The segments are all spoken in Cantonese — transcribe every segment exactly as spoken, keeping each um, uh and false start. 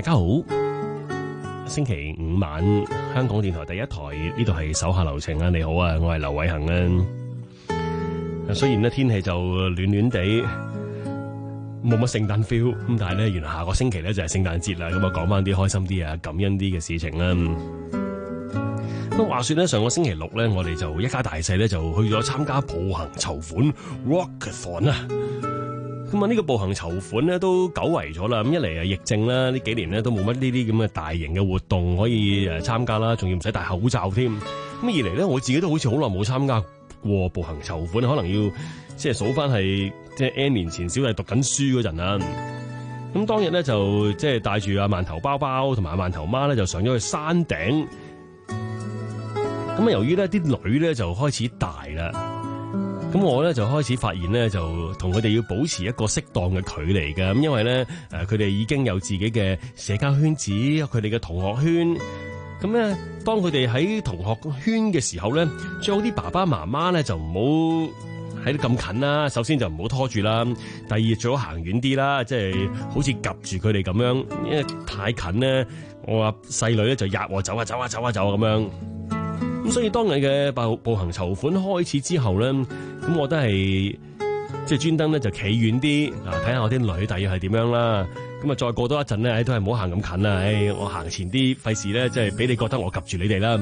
家好，星期五晚香港電台第一台，呢度係手下留情啊！你好啊，我係劉偉恒啊。雖然咧天氣就暖暖地，冇乜聖誕 feel， 咁但係咧原來下個星期咧就係聖誕節啦，咁啊講翻啲開心啲啊、感恩啲嘅事情啦。咁話說咧，上個星期六咧，我哋就一家大細咧就去咗參加步行籌款 Walkathon 啊。咁啊，呢個步行籌款咧都久違咗啦。咁一嚟啊，疫症啦，呢幾年咧都冇乜呢啲咁嘅大型嘅活動可以誒參加啦，仲要唔使戴口罩添。咁二嚟咧，我自己都好似好耐冇參加過步行籌款，可能要即係數翻係即係 N 年前小弟讀緊書嗰陣啊。咁當日咧就即係帶住阿饅頭包包同埋阿饅頭媽咧就上咗去山頂。咁啊，由於咧啲女咧就開始大啦。咁我咧就開始發現咧，就同佢哋要保持一個適當嘅距離嘅。咁因為咧，誒佢哋已經有自己嘅社交圈子，有佢哋嘅同學圈。咁咧，當佢哋喺同學圈嘅時候咧，最好啲爸爸媽媽咧就唔好喺得咁近啦。首先就唔好拖住啦，第二最好行遠啲啦，即係好似夾住佢哋咁樣。因為太近咧，我話細女咧就壓我走啊走啊走啊走啊咁樣。咁所以當日嘅步步行籌款開始之後咧，咁我都係即係專登咧就企遠啲啊，睇下我啲女大約係點樣啦。咁啊再過多一陣咧，都係唔好行咁近啦。唉，我行前啲，費事咧即係俾你覺得我及住你哋啦。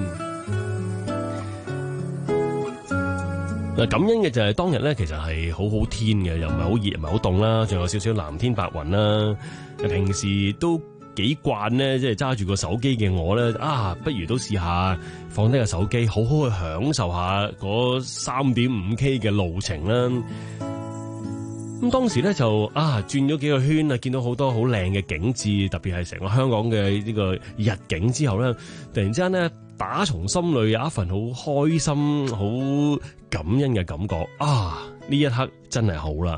嗱，感恩嘅就係當日咧，其實係好好天嘅，又唔係好熱，唔係好凍啦，仲有少少藍天白雲啦。平時都幾慣咧，即係揸住個手機嘅我咧，啊，不如都試下放低個手機，好好去享受下嗰三點五 K 嘅路程啦。咁當時咧就啊轉咗幾個圈啊，見到好多好靚嘅景致，特別係成個香港嘅呢個日景之後咧，突然之間咧打從心裏有一份好開心、好感恩嘅感覺啊！呢一刻真係好啦。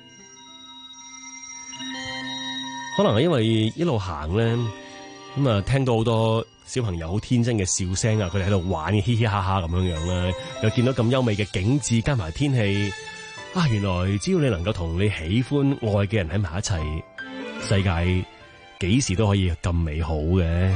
可能係因為一路行咧，咁啊聽到好多小朋友好天真嘅笑聲啊，佢哋喺度玩，嘻嘻哈哈咁樣樣啦，又見到咁優美嘅景致，加埋天氣，啊，原來只要你能夠同你喜歡愛嘅人喺埋一齊，世界幾時都可以咁美好嘅。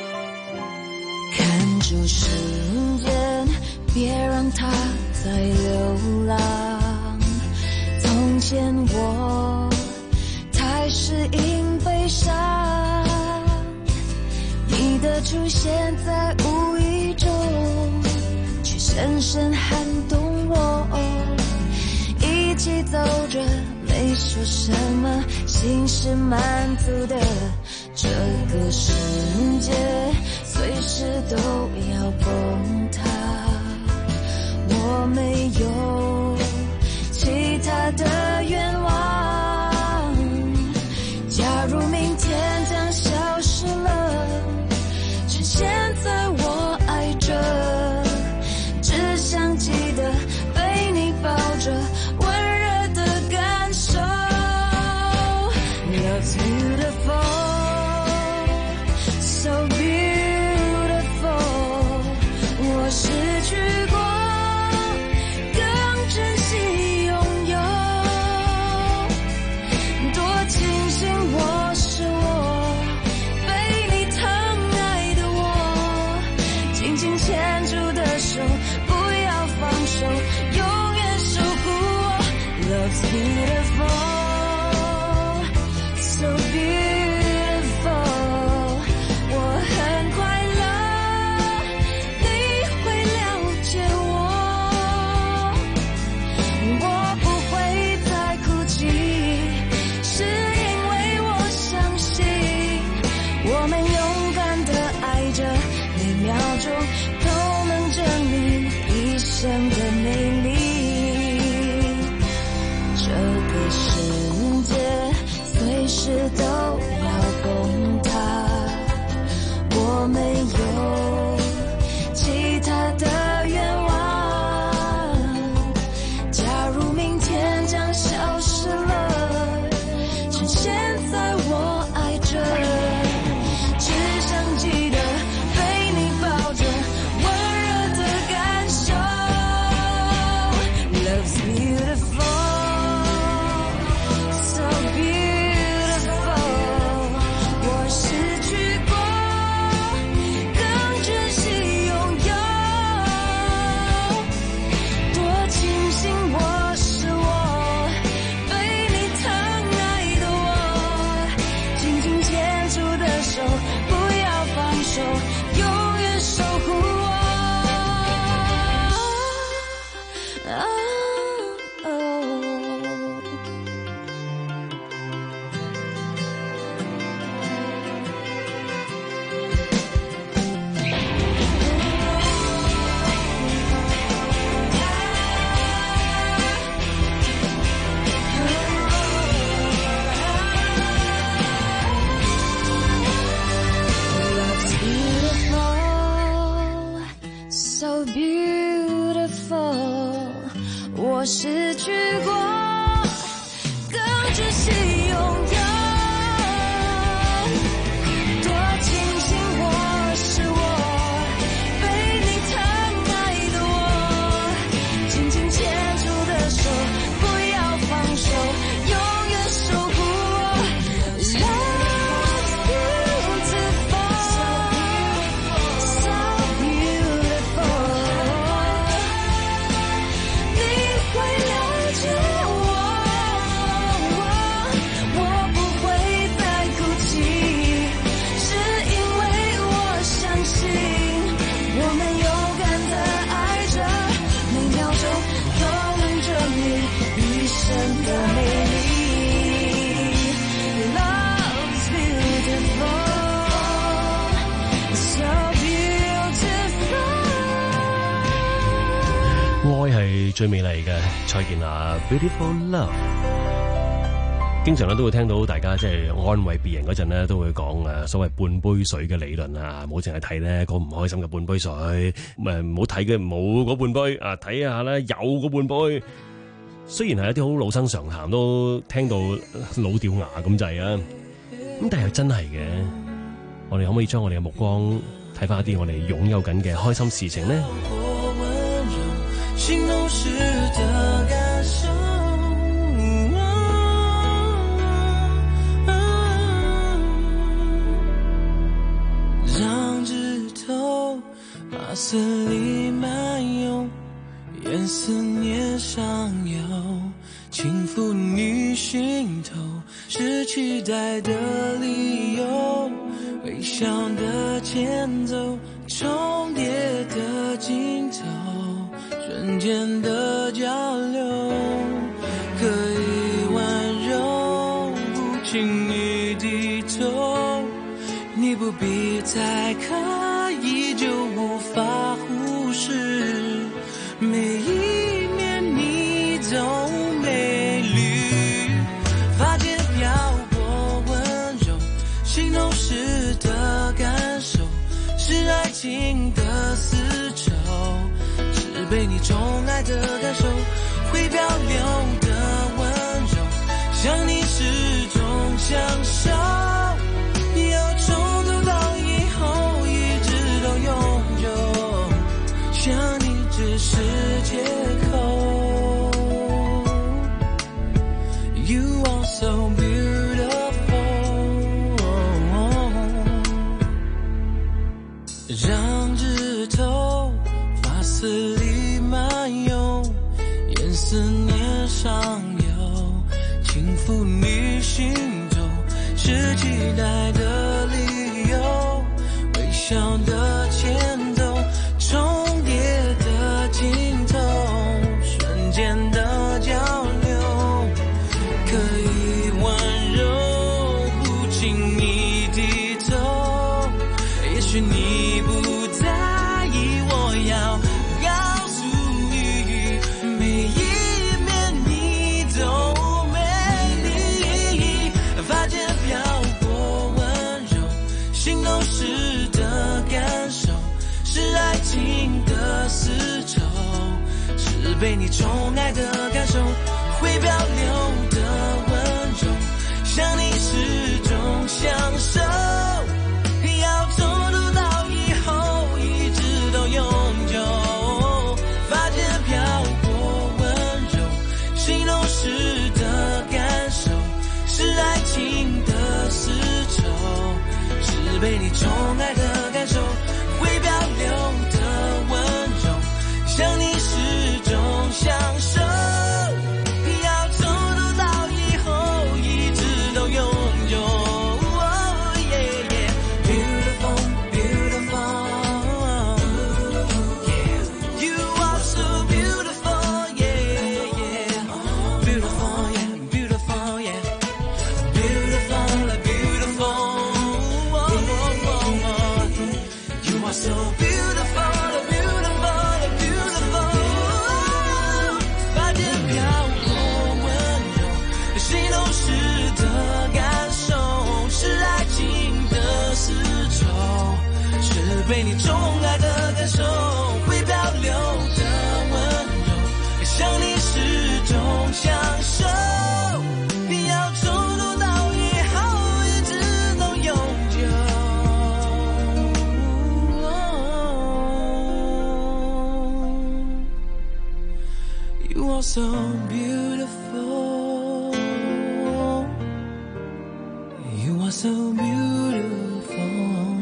看住時間，別讓它再流浪。從前我太適應悲傷，你的出現在無意中，卻深深撼動我。一起走着，沒說什麼，心是滿足的。這個世界隨時都要崩塌，我沒有其他的願望。假如明天將消失了，趁現在我愛着，只想記得被你抱着，溫熱的感受。Love's beautiful, so 手，永远守护我。啊，So beautiful， 我失去过，更珍惜拥有。多庆幸我是我，被你疼爱的我，紧紧牵住的手，不要放手，永远守护我。 愛係最美麗嘅，蔡健雅 Beautiful Love。經常咧都會聽到大家即係安慰別人嗰陣咧，都會講誒所謂半杯水嘅理論啊，唔好淨係睇咧嗰唔開心嘅半杯水，誒唔好睇嘅冇嗰半杯啊，睇下咧有嗰半杯。雖然係一啲好老生常談，都聽到老掉牙咁滯啊，咁但係真係嘅，我哋可唔可以將我哋嘅目光睇翻一啲我哋擁有緊嘅開心事情呢？ 形容時的感受，讓指頭把思裡漫遊，沿思念上游，輕撫你心頭，是期待的理由，微笑的前奏，重疊的鏡頭，瞬間的交流，可以溫柔，不輕易低頭，你不必再刻意，就無法忽視，每一面你都美麗，髮間飄過溫柔，形容時的感受，是愛情的絲綢，被你寵愛的感受，會漂流的溫柔，想你始終相守，要從頭到以後一直都擁有，想你只是借口。 You are so beautiful， 讓指頭髮絲裡漫遊，沿思念上游，輕撫你心頭，是期待的理由，微笑的前奏，重疊的鏡頭，瞬間的交流，可以溫柔，不輕易低頭，也許你不在意，我要告訴你，每一面你都美麗，髮間飄過溫柔，心動時的感受，是愛情的絲綢，是被你寵愛的感受，會漂流的溫柔，想你始終相守，要從頭到以後一直都擁有，髮間飄過溫柔，形容時的感受，是愛情的絲綢，是被你寵愛的感受，會漂流的溫柔，想你始終相守，要從頭到以後一直都擁有。Oh, yeah, yeah. Beautiful, beautiful. are so beautiful, beautiful, beautiful。发间飘过温柔，谁都识得感受，是爱情的丝绸，是被你宠爱的感受，会漂流的温柔，想你始终享受，要从头到以后一直都永久。You are so beautiful. You are so beautiful.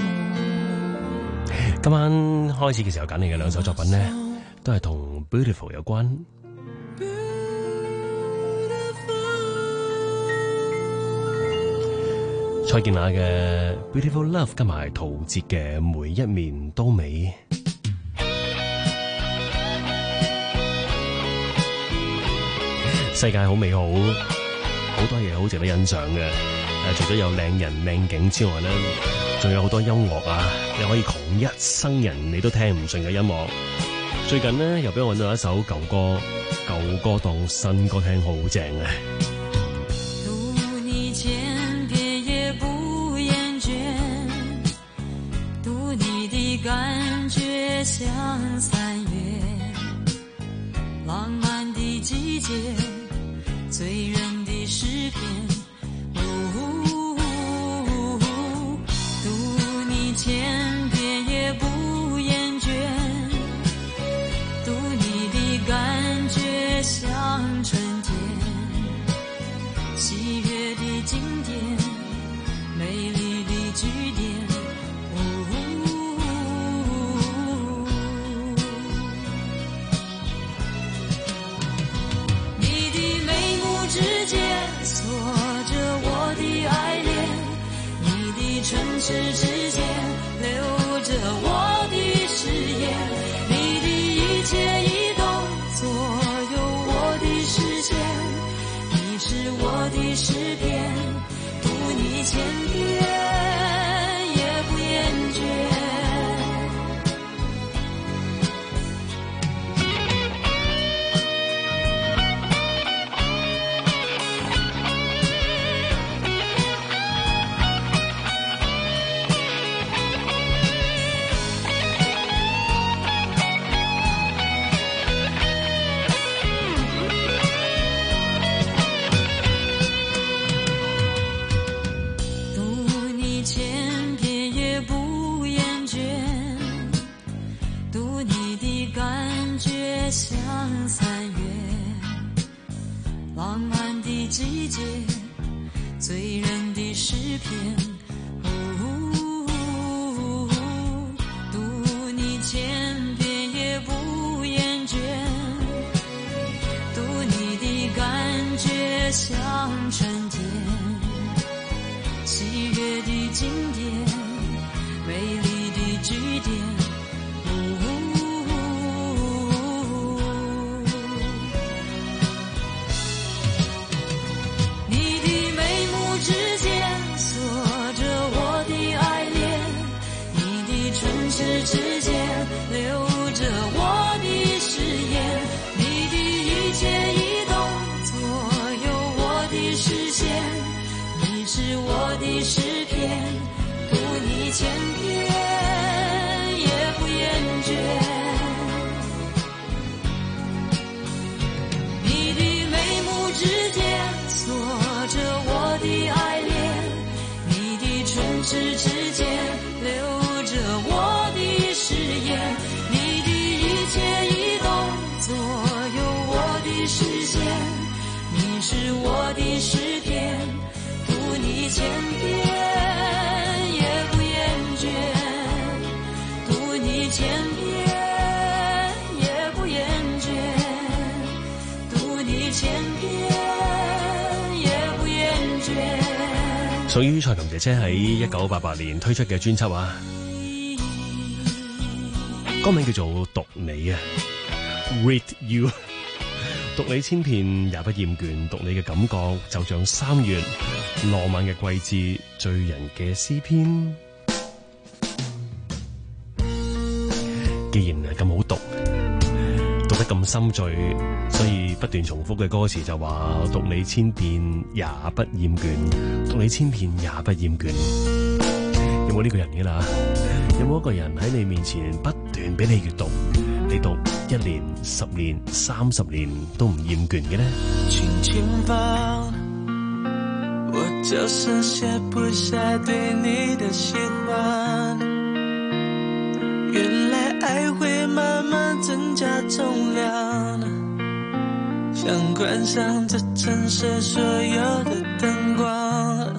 今晚開始嘅時候揀嚟嘅兩首作品呢，都係同 Beautiful 有關。蔡健雅嘅 Beautiful Love 加埋陶喆嘅每一面都美。世界好美好，好多嘢好值得欣賞嘅。誒，除咗有靚人靚景之外呢，仲有好多音樂啊，你可以窮一生人你都聽唔盡嘅音樂。最近呢，又俾我揾到一首舊歌，舊歌當新歌聽，好正啊！ 讀你千遍也不厭倦，讀你的感覺像三月，浪漫的季節，醉人的詩篇。千遍也不厭倦，讀你的感覺像春天，喜悅的經典，美麗的句點。你的眉目之間鎖着我的愛戀，你的唇齒之間留着我的誓言，你的一切移動左右我的視線，你是我的詩篇，讀你千遍也不厭倦。像三月，浪漫的季節，醉人的詩篇。哦，讀你千遍也不厭倦，讀你的感覺像春天，喜悅的經典，美麗的句點。之間留着我的誓言，你的一切移動左右我的視線，你是我的詩篇，讀你千遍也不厭倦。你的眉目之間鎖着我的愛戀，你的唇齒之間留着我誓言，你的一切移動左右我的視線，你是我的詩篇，讀你千遍也不厭倦，讀你千遍也不厭倦，讀你千遍也不厭倦。 屬於蔡琴姐姐喺一九八八年推出嘅專輯啊，歌名叫做《讀你》啊 ，Read You， 讀你千遍也不厭倦，讀你嘅感覺就像三月浪漫嘅季節，醉人嘅詩篇。 既然係咁好讀，讀得咁深醉，所以不斷重複嘅歌詞就話讀你千遍也不厭倦，讀你千遍也不厭倦。有冇呢個人嘅啦？有冇一個人喺你面前不斷俾你閱讀，你讀一年、十年、三十年都唔厭倦嘅呢？ 輕輕放，我就是卸不下對你的喜歡，原來愛會慢慢增加重量，想關上這城市所有的燈光，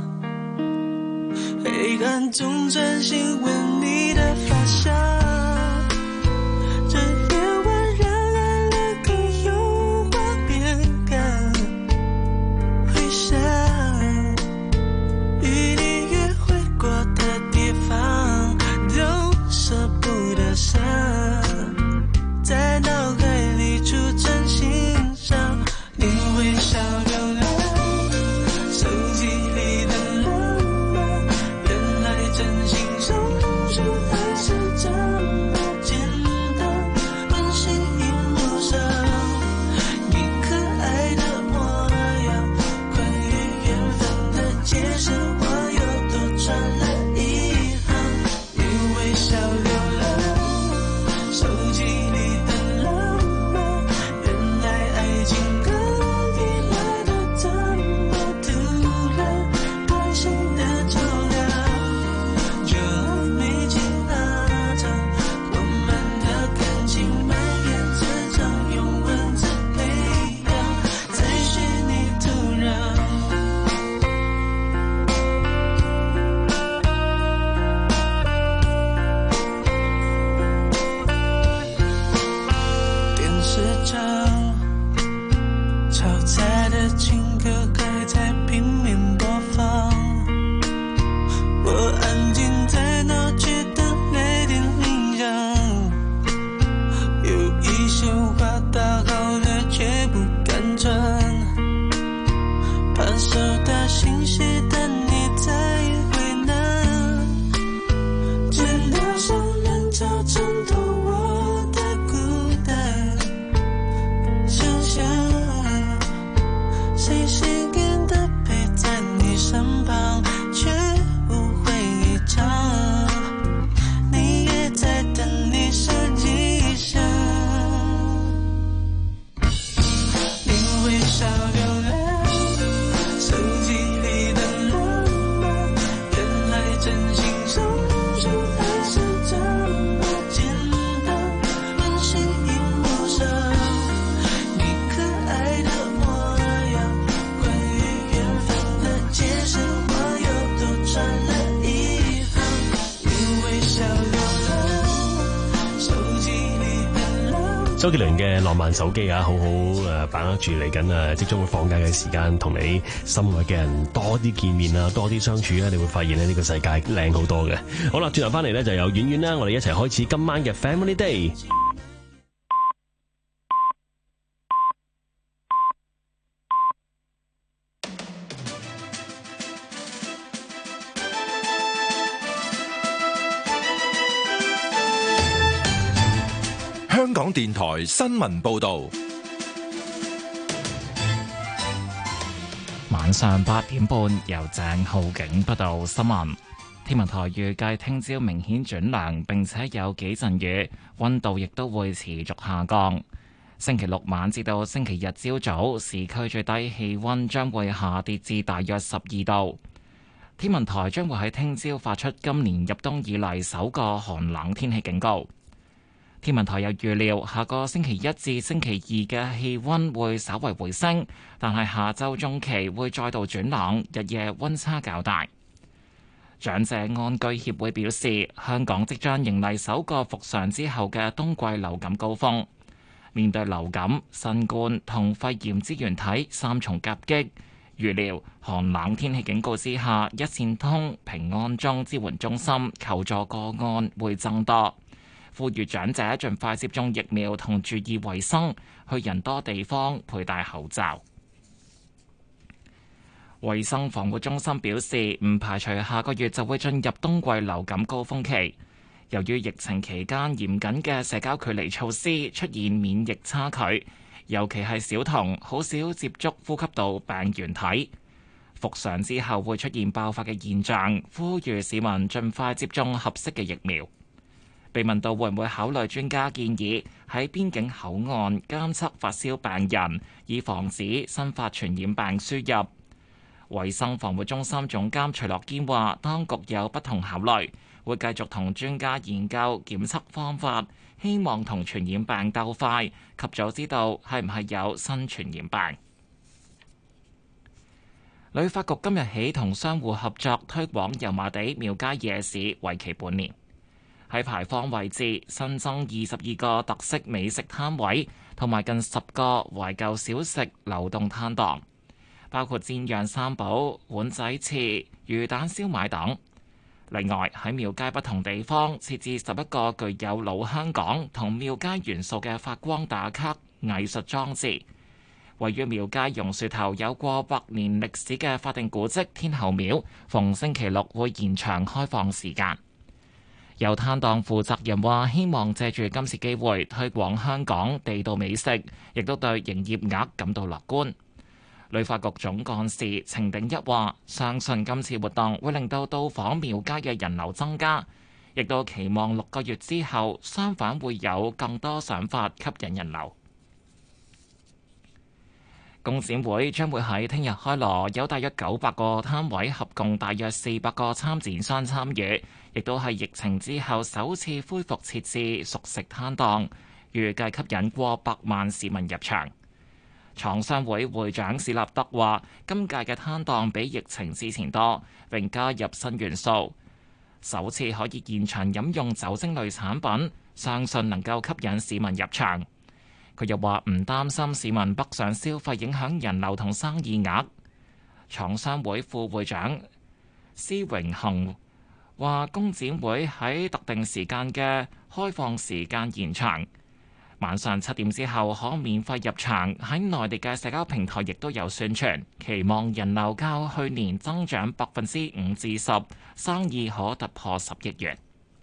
黑暗中專心聞你的髮香，這夜晚讓愛戀更有畫面感，回想與你約會過的地方都捨不得散，在腦海裡儲存欣賞你微笑流浪，手機裡的浪漫，原來真心相處還是這麼簡單，溫馨螢幕上你可愛的模樣，關於緣分的解釋我又多轉了一行，你微笑流浪，手機裡的浪漫，原來愛情跟你來的這麼突然，短信的橋樑，這沒勁拉長，我們的感情蔓延至長，用文字培養在虛擬土壤。電視上炒菜的情歌還在拼命播放，我安靜在鬧區等來電鈴響，有一些話打好了卻不敢傳，怕收到信息但你在為難，只留下人潮襯托我的孤單，想想細細點的陪在你身旁，卻不會一場，你也在等你手機響，你微笑流浪，手機裡的浪漫，原來真心相處還是這麼簡單，溫馨螢幕上你可愛的模樣，關於緣分的解釋我又多轉了一行，你微笑流浪，手機裡的浪漫。 周杰倫嘅浪漫手機啊，好好誒把握住嚟緊啊，即將會放假嘅時間，同你心愛嘅人多啲見面啊，多啲相處咧，你會發現咧呢個世界靚好多嘅。好啦，轉頭翻嚟咧就有婉婉啦，我哋一齊開始今晚嘅 Family Day。 香港電台新聞報導， 晚上八點半由鄭浩景報道新聞。天文台預計聽朝明顯轉涼，並且有幾陣雨，溫度亦都會持續下降。星期六晚至到星期日朝早，市區最低氣溫將會下跌至大約十二度。天文台將會喺聽朝發出今年入冬以嚟首個寒冷天氣警告。天文台又預料下個星期一至星期二嘅氣溫會稍為回升，但係下週中期會再度轉冷，日夜溫差較大。長者安居協會表示，香港即將迎嚟首個復常之後嘅冬季流感高峰。面對流感、新冠同肺炎支原體三重夾擊，預料寒冷天氣警告之下，一線通平安鐘支援中心求助個案會增多。呼籲長者盡快接種疫苗同注意衛生，去人多地方佩戴口罩。衛生防護中心表示，唔排除下個月就會進入冬季流感高峰期。 由於疫情期間嚴謹嘅社交距離措施出現免疫差距，尤其係小童好少接觸呼吸道病原體，復常之後會出現爆發嘅現象，呼籲市民盡快接種合適嘅疫苗。被問到會唔會考慮專家建議喺邊境口岸監測發燒病人，以防止新發傳染病輸入，衛生防護中心總監徐樂堅話，當局有不同考慮，會繼續同專家研究檢測方法，希望同傳染病鬥快，及早知道係唔係有新傳染病。旅發局今日起同商戶合作推廣油麻地廟街夜市，為期半年。喺牌坊位置新增二十二個特色美食攤位，同埋近十個懷舊小食流動攤檔，包括煎釀三寶、碗仔翅、魚蛋燒賣等。另外喺廟街不同地方設置十一個具有老香港同廟街元素嘅發光打卡藝術裝置。位於廟街榕樹頭有過百年歷史嘅法定古蹟天后廟，逢星期六會延長開放時間。有攤檔負責人話，希望借住今次機會推廣香港地道美食，亦都對營業額感到樂觀。旅發局總幹事程鼎一話，相信今次活動會令到到訪廟街嘅人流增加，亦都期望六個月之後，相反會有更多想法吸引人流。工展會將會喺聽日開鑼，有大約九百個攤位，合共大約四百個參展商參與，亦都係疫情之後首次恢復設置熟食攤檔，預計吸引過百萬市民入場。廠商會會長史立德話：今屆嘅攤檔比疫情之前多，並加入新元素，首次可以現場飲用酒精類產品，相信能夠吸引市民入場。佢又話唔擔心市民北上消費影響人流同生意額。廠商會副會長施榮恒話：工展會喺特定時間嘅開放時間延長，晚上七點之後可免費入場。喺內地嘅社交平台亦都有宣傳，期望人流較去年增長百分之五至十，生意可突破十億元。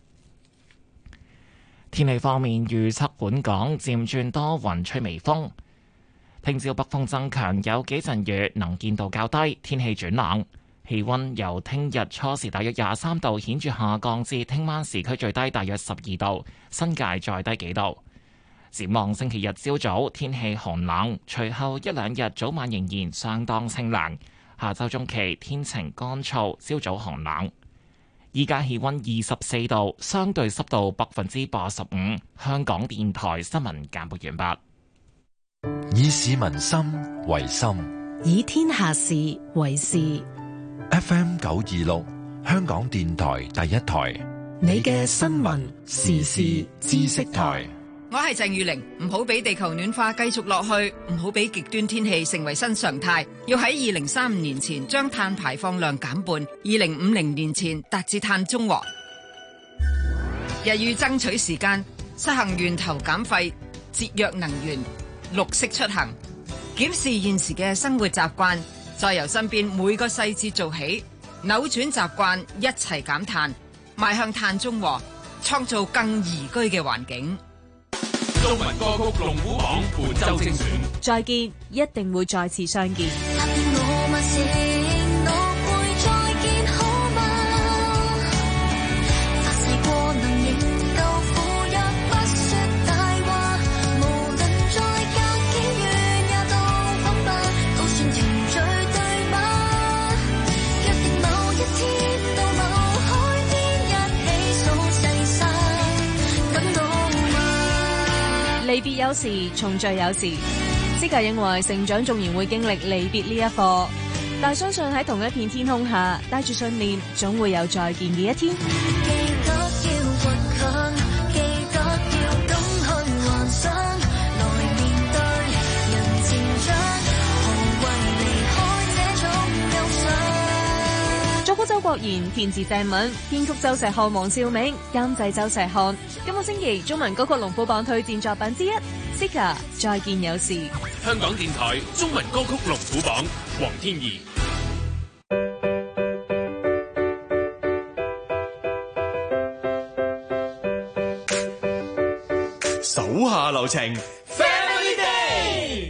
天氣方面，預測本港漸轉多雲，吹微風。聽朝北風增強，有幾陣雨，能見度較低，天氣轉冷。氣溫由聽日初時大約廿三度顯著下降至聽晚市區最低大約十二度，新界再低幾度。展望星期日朝早天氣寒冷，隨後一兩日早晚仍然相當清涼。下週中期天晴乾燥，朝早寒冷。依家氣溫二十四度，相對濕度百分之八十五。香港電台新聞簡報完畢。 以市民心為心， 以天下事為事。 F M 九二六，香港電台第一台， 你嘅新聞時事知識台。 我係鄭裕玲，唔好俾地球暖化繼續落去，唔好俾極端天氣成為新常態。要喺二零三五年前將碳排放量減半，二零五零年前達至碳中和。日欲爭取時間，實行源頭減廢、節約能源、綠色出行，檢視現時嘅生活習慣，再由身邊每個細節做起，扭轉習慣，一齊減碳，邁向碳中和，創造更宜居嘅環境。 中文歌曲龍虎榜本周精選， 再見，一定會再次相見。離別有時，重聚有時。資格認為成長縱然會經歷離別呢一課，但相信喺同一片天空下，帶住信念，總會有再見嘅一天。作曲周國賢，填詞鄭敏，編曲周石漢、黃兆銘，監製周石漢。今個星期中文歌曲龍虎榜推薦作品之一 Sika 再見有時。 香港電台中文歌曲龍虎榜，黃天怡。 手下留情 Family Day。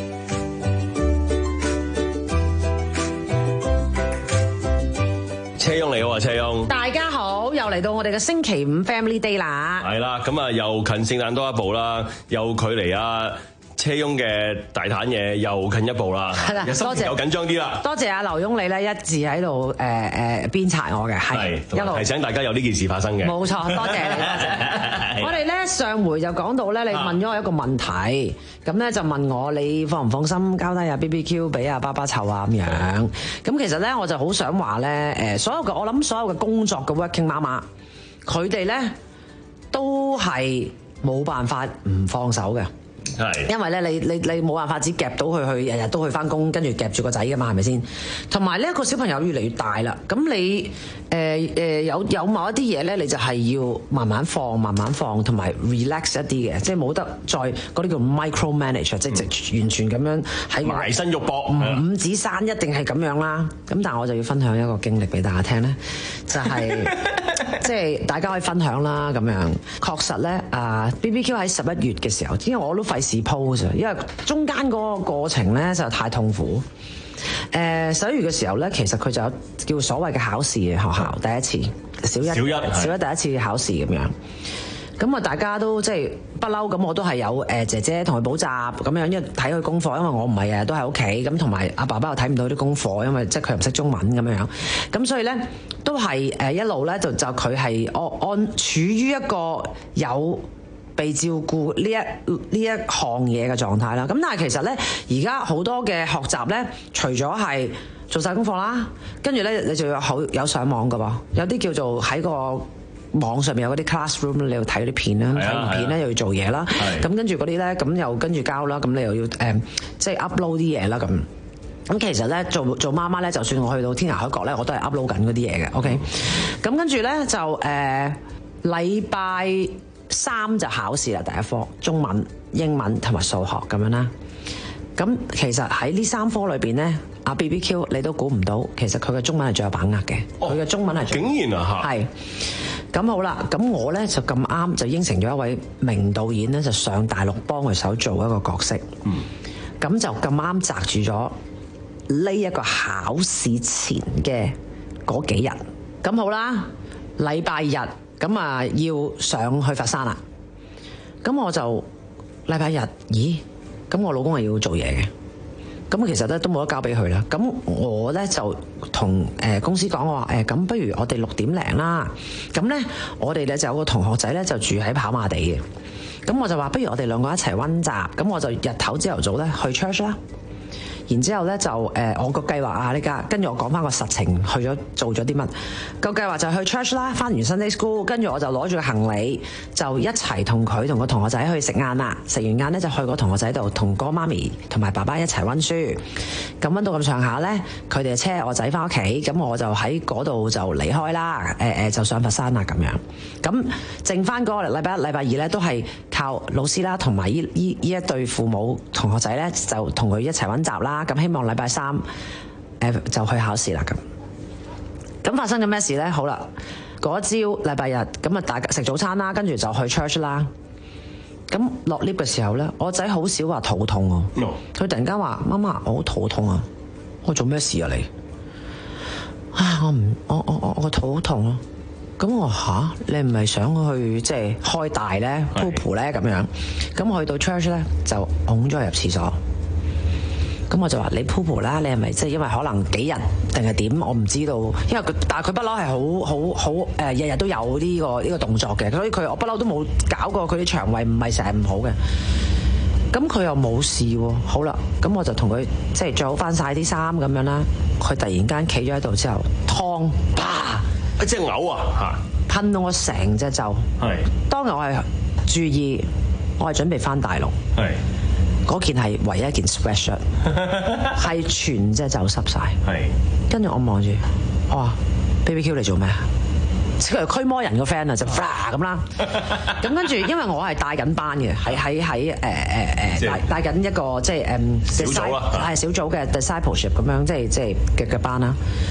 車翁你好啊，車翁。 大家好，又嚟到我哋嘅星期五 Family Day 啦。 係啦，咁啊又近聖誕多一步啦，又距離啊車翁嘅大壇嘢又近一步啦。 係啦， 有心情又緊張啲啦。 多謝阿劉翁你咧一直喺度誒誒鞭策我嘅，係一路提醒大家有呢件事發生嘅。 冇錯，多謝你，多謝。我哋咧上回就講到咧，你問咗我一個問題，咁咧就問我你放唔放心交低阿 B B Q 俾阿爸爸湊啊咁樣。咁其實咧我就好想話咧誒，所有嘅我諗所有嘅工作嘅 working 媽媽，佢哋咧都係冇辦法唔放手嘅。係，因為咧，你你你冇辦法只夾到佢去日日都去翻工，跟住夾住個仔噶嘛，係咪先？同埋呢一個小朋友越嚟越大啦，咁你誒誒、呃、有有某一啲嘢咧，你就係要慢慢放、慢慢放，同埋 relax 一啲嘅，即係冇得再嗰啲叫 micro manage，、嗯、即係完全咁樣喺埋身肉搏， 五指山一定係咁樣啦。咁但係我就要分享一個經歷俾大家聽咧，就係、是、即係大家可以分享啦咁樣。確實咧，啊 B B Q 喺十一月嘅時候，因為我都費事 pose，因為中間嗰個過程咧就太痛苦。誒十一月嘅時候咧，其實佢就有叫所謂嘅考試嘅學校，第一次小一小一小一第一次考試咁樣。咁啊，大家都即係不嬲，咁我都係有誒姐姐同佢補習咁樣，因為睇佢功課，因為我唔係日日都喺屋企，咁同埋阿爸爸又睇唔到啲功課，因為即係佢又唔識中文咁樣，咁所以咧都係誒一路咧就就佢係按按處於一個有被照顧呢一呢一項嘢嘅狀態啦。咁但係其實咧，而家好多嘅學習咧，除咗係做晒功課啦，跟住咧你就要好有上網㗎喎，有啲叫做喺個網上面有嗰啲 classroom，你要睇啲片啦，睇完片咧又要做嘢啦，咁跟住嗰啲咧，咁又跟住交啦，咁你又要誒、呃、即係 upload 啲嘢啦咁。咁其實咧做做媽媽咧，就算我去到天涯海角咧，我都係 upload 緊嗰啲嘢嘅。OK，咁跟住咧就誒禮拜三就考試啦，第一科中文、英文同埋數學咁樣啦。咁其實喺呢三科裏邊咧，阿 B B Q 你都估唔到，其實佢嘅中文係最有把握嘅。佢嘅、哦、中文係竟然啊嚇，係。 咁好啦，咁我咧就咁啱就應承咗一位名導演咧，就上大陸幫佢手做一個角色。嗯。咁就咁啱擲住咗呢一個考試前嘅嗰幾日。咁好啦，禮拜日咁啊要上去佛山啦。咁我就禮拜日，咦？咁我老公係要做嘢嘅。咁其實咧都冇得交俾佢啦。咁我咧就同誒公司講，我話誒咁不如我哋六點零啦。咁咧我哋咧就有個同學仔咧就住喺跑馬地嘅。咁我就話不如我哋兩個一齊溫習。咁我就日頭朝頭早咧去 church 啦。然之後咧就誒、呃、我個計劃啊呢家，跟住我講翻個實情，去咗做咗啲乜個計劃就係去 church 啦，翻完 Sunday School，跟住我就攞住個行李就一齊同佢同個同學仔去食晏啦。食完晏咧就去個同學仔度同個媽咪同埋爸爸一齊溫書。咁溫到咁上下咧，佢哋就車我仔翻屋企，咁我就喺嗰度就離開啦。誒、呃、誒就上佛山啦咁樣。咁剩翻嗰個禮拜一、禮拜二咧都係靠老師啦，同埋依依依一對父母同學仔咧就同佢一齊溫習啦。咁希望禮拜三誒、呃、就去考試啦咁。咁發生咗咩事咧？好啦，嗰朝禮拜日咁啊，大家食早餐啦，跟住就去 church 啦。咁落 lift 嘅時候咧，我仔好少話肚痛喎。佢、no. 突然間話：媽媽，我好肚痛啊！我做咩事啊你？啊，我唔，我我我我個肚好痛咯。咁我吓，你唔係想去即係開大咧 poop 咧咁樣？咁我去到 church 咧就拱咗入廁所。咁我就話你 poop 啦，你係咪即係因為可能幾日定係點？我唔知道，因為佢但係佢不嬲係好好好誒，日日都有呢個呢個動作嘅，所以佢我不嬲都冇搞過佢啲腸胃唔係成日唔好嘅。咁佢又冇事喎，好啦，咁我就同佢即係着好翻晒啲衫咁樣啦。佢突然間企咗喺度之後，湯啪一隻嘔啊嚇，噴到我成隻袖。係當日我係注意，我係準備翻大陸。係。嗰件係唯一一件 sweatshirt， 係全隻就濕晒。係，跟住我望住，我話 B B Q 你做咩啊？即係驅魔人個 friend 啊，就 fla 咁啦。咁跟住，因為我係帶緊班嘅，係喺喺誒誒誒帶帶緊一個即係誒小組啦，係小組嘅 discipleship 咁樣，即係即係嘅嘅班啦。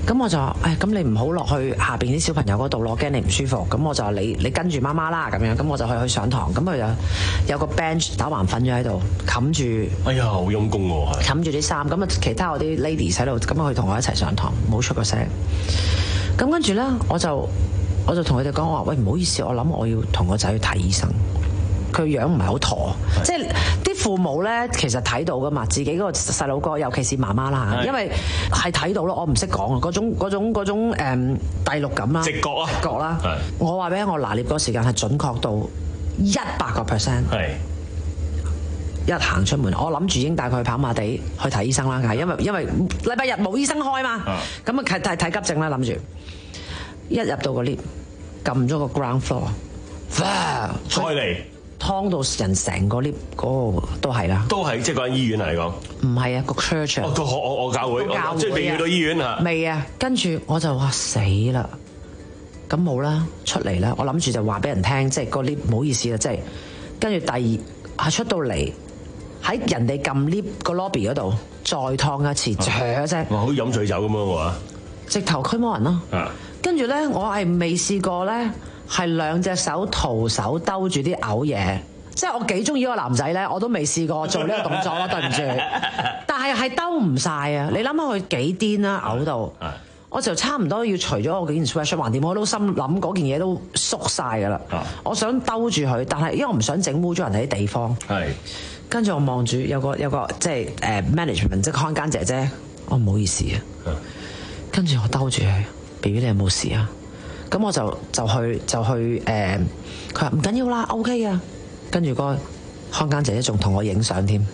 咁我就話：誒，咁你唔好落去下邊啲小朋友嗰度咯，驚你唔舒服。咁我就話你你跟住媽媽啦，咁樣。咁我就去去上堂。咁佢就有個 bench 打橫瞓咗喺度，冚住。 哎呀，好陰功喎，係。 冚住啲衫。咁啊，其他我啲 ladies 喺度，咁佢同我一齊上堂，冇出個聲。咁跟住咧，我就我就同佢哋講，我話：喂，唔好意思，我諗我要同個仔去睇醫生。佢樣唔係好妥，即係啲父母咧，其實睇到噶嘛，自己嗰個細佬哥，尤其是媽媽啦，因為係睇到咯，我唔識講啊，嗰種嗰種嗰種誒第六感啦， 直覺啊， 直覺啦，我話俾我拿捏嗰個時間係準確到一百個 percent，係一行出門，我諗住已經帶佢去跑馬地去睇醫生啦，係因為因為禮拜日冇醫生開嘛，咁啊睇睇睇急症啦，諗住一入到個 lift，撳咗個 ground floor，哇， 再嚟。 劏到人成個 lift 嗰個都係啦，都係即係嗰間醫院嚟講， 唔係啊個 church 啊， 哦個我我我教會，即係未去到醫院嚇， 未啊，跟住我就話死啦，咁冇啦，出嚟啦，我諗住就話俾人聽，即係個 lift 唔好意思啦，即係跟住第二係出到嚟喺人哋撳 lift 個 lobby 嗰度再劏一次，啜一聲， 哇好似飲醉酒咁樣喎， 直頭驅魔人咯，跟住咧我係未試過咧。係兩隻手徒手兜住啲嘔嘢，即係我幾中意個男仔咧，我都未試過做呢個動作咯，對唔住。但係係兜唔晒啊！你諗下佢幾癲啦，嘔到，我就差唔多要除咗我幾件 sweatshirt，橫掂我都心諗嗰件嘢都縮晒㗎啦。我想兜住佢，但係因為我唔想整污咗人哋啲地方。係。跟住我望住有個有個即係誒 management 即係看更姐姐，我唔好意思啊。跟住我兜住佢 ，B B 你有冇事啊？咁我就就去就去誒，佢話唔緊要啦 ，OK 啊。跟住個看更姐姐仲同我影相添，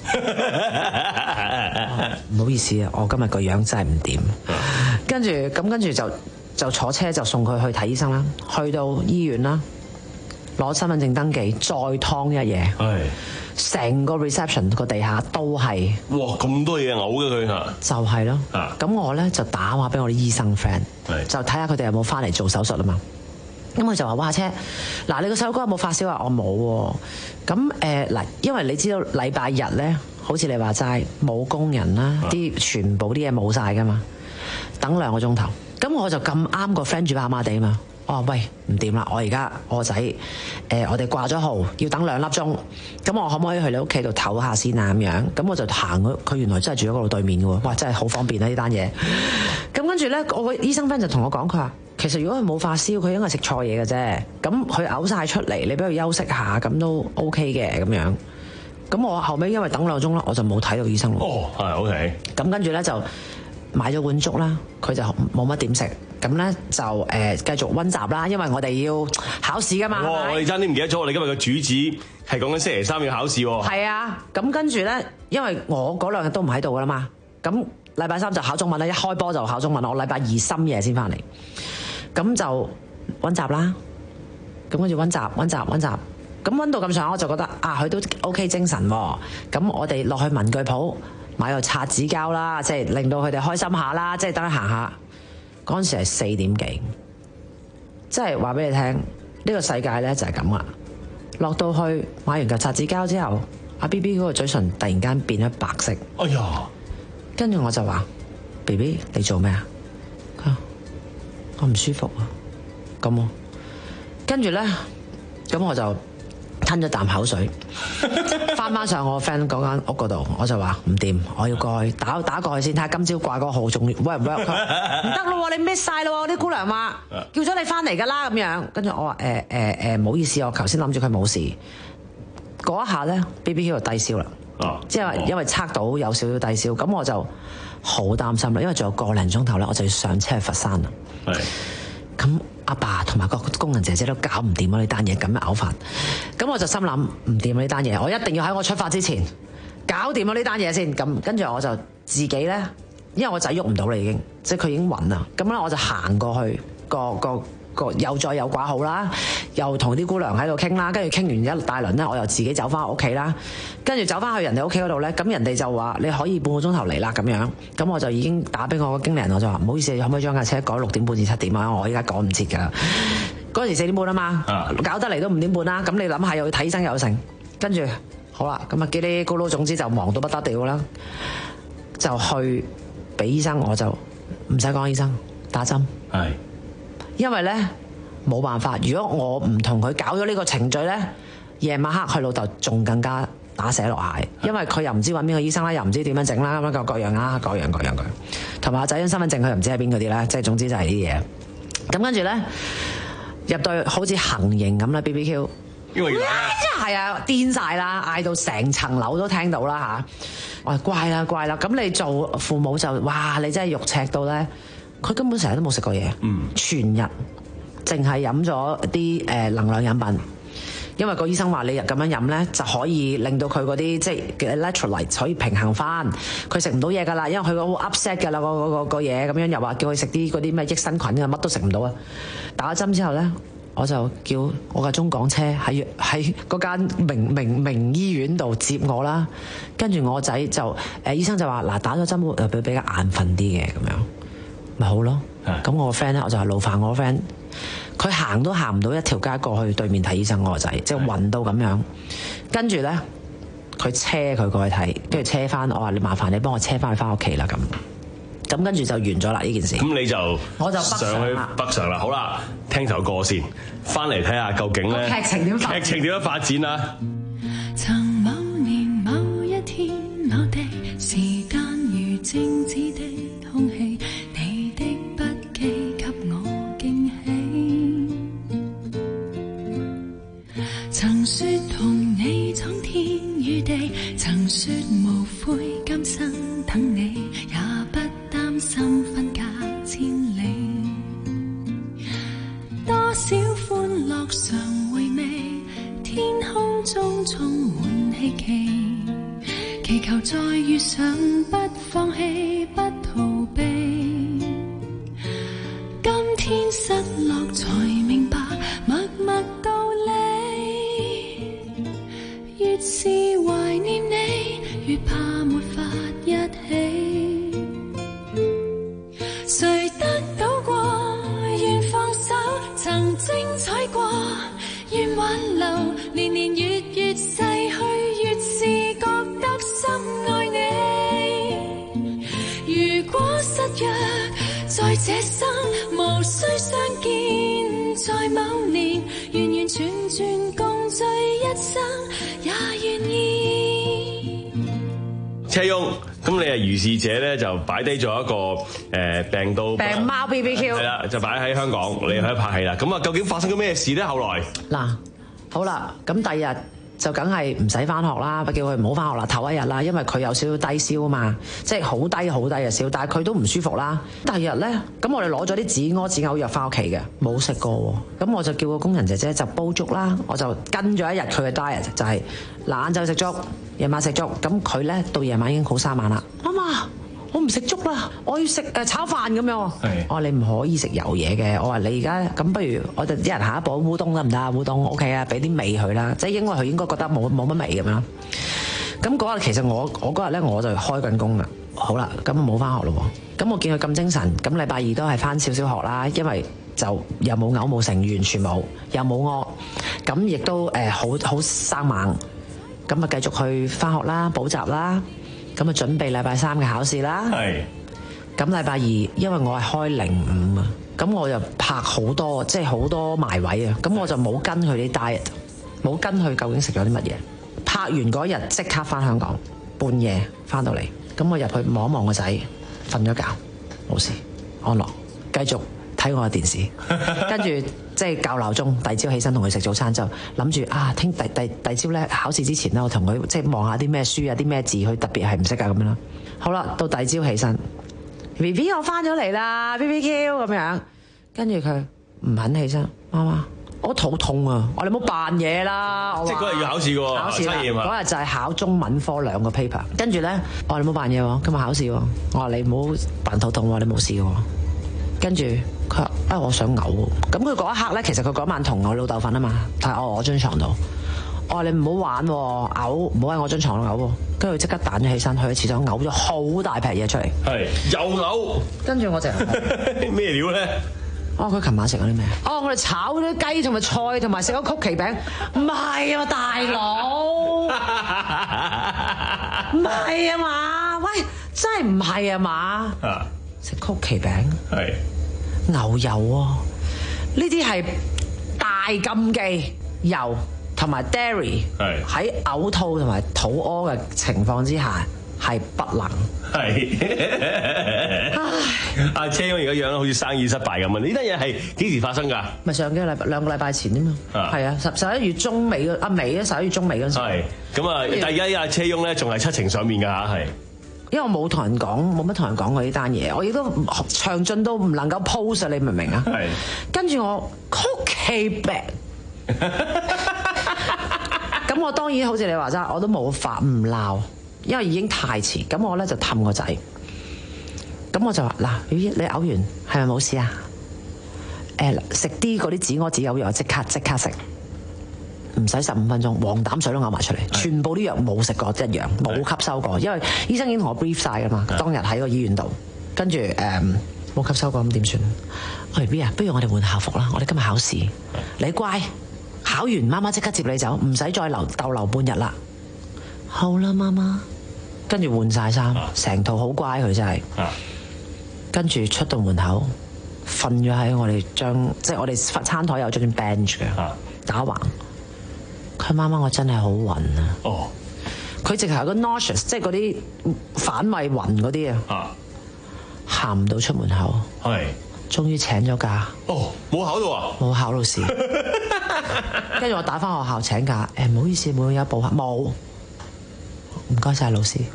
唔好意思啊，我今日個樣真係唔掂。跟住咁跟住就就坐車就送佢去睇醫生啦，去到醫院啦，攞身份證登記，再劏一嘢，成個 reception 個地下都係。哇！咁多嘢嘔嘅佢嚇，就係咯。咁我咧就打話俾我啲醫生 friend，就睇下佢哋有冇翻嚟做手術啊嘛。咁佢就話：哇，車，嗱你個細佬哥有冇發燒啊？我冇喎。咁誒嗱，因為你知道禮拜日咧，好似你話齋冇工人啦，啲全部啲嘢冇晒噶嘛，等兩個鐘頭。咁我就咁啱個 friend 住跑馬地嘛。我話喂，唔掂啦！我而家我仔誒、呃，我哋掛咗號，要等兩粒鐘。咁我可唔可以去你屋企度唞下先啊？咁樣，咁我就行佢，佢原來真係住喺嗰度對面嘅喎。哇，真係好方便啊！呢單嘢。咁跟住咧，我個醫生 friend 就同我講，佢話其實如果佢冇發燒，佢應該食錯嘢嘅啫。咁佢嘔晒出嚟，你俾佢休息下，咁都 OK 嘅咁樣。咁我後尾因為等兩個鐘啦，我就冇睇到醫生咯。哦，係 OK。咁跟住咧就買咗碗粥啦，佢就冇乜點食。咁咧就誒、呃、繼續溫習啦，因為我哋要考試噶嘛。哇、哦！我哋爭啲唔記得咗，我哋今日嘅主旨係講緊星期三要考試喎。係啊，咁跟住咧，因為我嗰兩日都唔喺度噶啦嘛，咁禮拜三就考中文啦，一開波就考中文，我禮拜二深夜先翻嚟，咁就溫習啦。咁跟住溫習溫習溫習，咁溫到咁上下，我就覺得啊，佢都 OK 精神喎。咁我哋落去文具鋪買個擦紙膠啦，即係令到佢哋開心下啦，即係等佢行下。嗰陣時係四點幾，即係話俾你聽，呢、呢個世界咧就係咁啦。落到去買完嚿擦紙膠之後，阿 B B 嗰個嘴唇突然間變咗白色。哎呀！跟住我就話 ：B B 你做咩啊？佢話我唔舒服啊。咁喎，跟住咧，咁我就吞咗啖口水，翻翻上我 friend 嗰間屋嗰度，我就話唔掂，我要過去打打過去先，睇下今朝掛嗰個號仲 work 唔 work？ 唔得咯，你 miss 晒咯，啲姑娘話叫咗你翻嚟噶啦咁樣。跟住我話誒誒誒，唔好意思，我頭先諗住佢冇事。嗰一下咧 ，B B 喺度低燒啦，即係因為測到有少少低燒，咁我就好擔心啦，因為仲有個零鐘頭咧，我就要上車去佛山啦。係。咁阿爸同埋個工人姐姐都搞唔掂啊！呢單嘢咁樣嘔法，咁我就心諗唔掂啊！呢單嘢我一定要喺我出發之前搞掂啊！呢單嘢先。咁跟住我就自己咧，因為我仔喐唔到啦，已經即係佢已經暈啦。咁咧我就行過去個個個又再有掛號啦，又同啲姑娘喺度傾啦，跟住傾完一大輪咧，我又自己走翻屋企啦。跟住走翻去人哋屋企嗰度咧，咁人哋就話你可以半個鐘頭嚟啦咁樣。咁我就已經打俾我個經理人，我就話唔好意思，可唔可以將架車改六點半至七點啊？我依家趕唔切㗎。嗰陣時四點半啊嘛，搞得嚟都五點半啦。咁你諗下又要睇醫生又成，跟住好啦，咁啊嘰哩咕嚕，總之就忙到不得了啦。就去俾醫生，我就唔使講醫生， 打針。 係， 因為咧冇辦法，如果我唔同佢搞咗呢個程序咧，夜晚黑佢老豆仲更加打瀉落鞋，因為佢又唔知揾邊個醫生啦，又唔知點樣整啦，咁樣各各樣啦，各樣各樣各樣，同埋阿仔張身份證佢又唔知喺邊嗰啲咧，即係總之就係啲嘢。咁跟住咧入到去好似行刑咁啦 ，B B Q。 因為真係啊，癲晒啦，嗌到成層樓都聽到啦嚇！我話乖啦乖啦，咁你做父母就哇，你真係肉赤到咧，佢根本成日都冇食過嘢，嗯，全日淨係飲咗啲誒能量飲品，因為個醫生話你咁樣飲咧就可以令到佢嗰啲即係嘅 electrolyte 可以平衡翻，佢食唔到嘢㗎啦，因為佢好 upset 㗎啦，個個個個嘢咁樣又話叫佢食啲嗰啲咩益生菌啊，乜都食唔到啊！打咗針之後咧。我就叫我架中港車喺喺嗰間名名名醫院度接我啦，跟住我仔就誒、呃、醫生就話嗱打咗針會比比較眼瞓啲嘅咁樣，咪好咯。咁我個 friend 咧我就係勞煩我個 friend，佢行都行唔到一條街過去對面睇醫生，我個仔即係暈到咁樣，跟住咧佢車佢過去睇，跟住車翻我話你麻煩你幫我車翻去翻屋企啦咁。咁跟住就完咗啦呢件事。咁你就我就上去北上啦。好啦，聽首歌先，翻嚟睇下究竟咧劇情點發展？ 劇情點樣發展啊？ 曾某年某一天，我哋時間如靜止的空氣，你的筆記給我驚喜。曾說同你闖天與地，曾說無悔今生等你，也不擔心分隔千里，多少歡樂常回味，天空中充滿希冀，祈求再遇上不放棄不逃避，今天失落才明白默默道理，越是懷念你越怕沒法一起，誰得到過願放手，曾精彩過願挽留，年年月月逝去越是覺得深愛你，如果失約在這生無需相見，在某年完完全全共聚一生也願意。 車翁，咁你係如是者咧，就擺低咗一個誒、呃、病到病貓 B B Q 係啦，就擺喺香港，你去拍戲啦。咁啊，究竟發生咗咩事咧？後來嗱，好啦，咁第二日就梗係唔使翻學啦，叫佢唔好翻學啦，頭一日啦，因為佢有少少低燒啊嘛，即係好低好低嘅燒，但係佢都唔舒服啦。第二日咧，咁我哋攞咗啲止屙止嘔藥翻屋企嘅，冇食過喎。咁我就叫個工人姐姐就煲粥啦，我就跟咗一日佢嘅 diet，就係嗱晏晝食粥，夜晚食粥。咁佢咧到夜晚已經好生猛啦，媽媽我唔食粥啦，我要食誒炒飯咁樣。我話你唔可以食油嘢嘅。我話你而家咁，不如我哋一人下一步烏冬得唔得啊？烏冬 OK 啊，俾啲味佢啦，即係因為佢應該覺得冇冇乜味咁樣。咁嗰日其實我我嗰日咧我就開緊工啦。好啦，咁我冇翻學咯喎。咁我見佢咁精神，咁禮拜二都係翻少少學啦，因為就又冇嘔冇成，完全冇，又冇屙，咁亦都誒好好生猛。咁啊繼續去翻學啦，補習啦。咁啊，準備禮拜三嘅考試啦。係。咁禮拜二，因為我係開零五啊，咁我又拍好多，即係好多埋位啊。咁我就冇跟佢啲 diet，冇跟佢究竟食咗啲乜嘢。拍完嗰日即刻翻香港，半夜翻到嚟，咁我入去望一望個仔，瞓咗覺，冇事，安樂，繼續睇我嘅電視，跟住即係校鬧鐘，第二朝起身同佢食早餐，就諗住啊，聽第第第二朝咧考試之前咧，我同佢即係望下啲咩書啊，啲咩字，佢特別係唔識啊咁樣啦。好啦，到第二朝起身 ，B B 我翻咗嚟啦 ，B B Q 咁樣，跟住佢唔肯起身，媽媽我肚痛啊，我哋冇扮嘢啦， 即係嗰日要考試嘅喎， 考試啦， 測驗啊， 嗰日就係考中文科兩個 paper， 跟住咧我話你冇扮嘢喎，今日考試喎，我話你唔好扮肚痛喎，你冇事嘅喎，跟住。佢話：啊，我想嘔喎！咁佢嗰一刻咧，其實佢嗰晚同我老豆瞓啊嘛，但係我我張床度，我話你唔好玩喎，嘔，唔好喺我張床度嘔喎。跟住佢即刻彈咗起身，去廁所嘔咗好大劈嘢出嚟。係又嘔。跟住我就咩料咧？ 哦，佢琴晚食咗啲咩？哦，我哋炒咗啲雞同埋菜，同埋食咗曲奇餅。唔係啊，大佬，唔係啊嘛？喂，真係唔係啊嘛？食曲奇餅係。 牛油喎、啊，呢啲係大禁忌，油同埋 dairy 係喺嘔吐同埋肚屙嘅情況之下係不能。 係。阿車翁而家樣好似生意失敗咁啊！呢單嘢係幾時發生㗎？ 咪上幾個禮拜兩個禮拜前啫嘛，係啊，十十一月中尾啊尾啊十一月中尾嗰陣時。 係咁啊！但而家阿車翁咧仲係七情上面㗎嚇，係。 因為我冇同人講，冇乜同人講過呢單嘢，我亦都詳盡都唔能夠 post 啊！你明唔明啊？ 係。跟住我 cookie back， 咁我當然好似你話齋，我都冇法唔鬧，因為已經太遲。咁我咧就氹個仔，咁我就話嗱，你嘔完係咪冇事啊？誒食啲嗰啲止屙止嘔藥，即刻即刻食。唔使十五分鐘，黃膽水都嘔埋出嚟，全部啲藥冇食過一樣，冇吸收過，因為醫生已經同我 brief 晒噶嘛，當日喺個醫院度，跟住誒冇吸收過，咁點算？喂 B 啊，不如我哋換校服啦，我哋今日考試，你乖，考完媽媽即刻接你走，唔使再留逗留半日啦。好啦，媽媽，跟住換晒衫，成套好乖佢真係，跟住出到門口，瞓咗喺我哋張，即係我哋餐台有張 bench 嘅，打橫。佢媽媽我真係好暈啊！哦，佢直頭係個 nauseous， 即係嗰啲反胃暈嗰啲啊，行唔到出門口，係，終於請咗假。哦，冇考到啊？冇考到試。跟住我打翻學校請假，誒唔好意思，冇有補考，冇。唔該晒老師。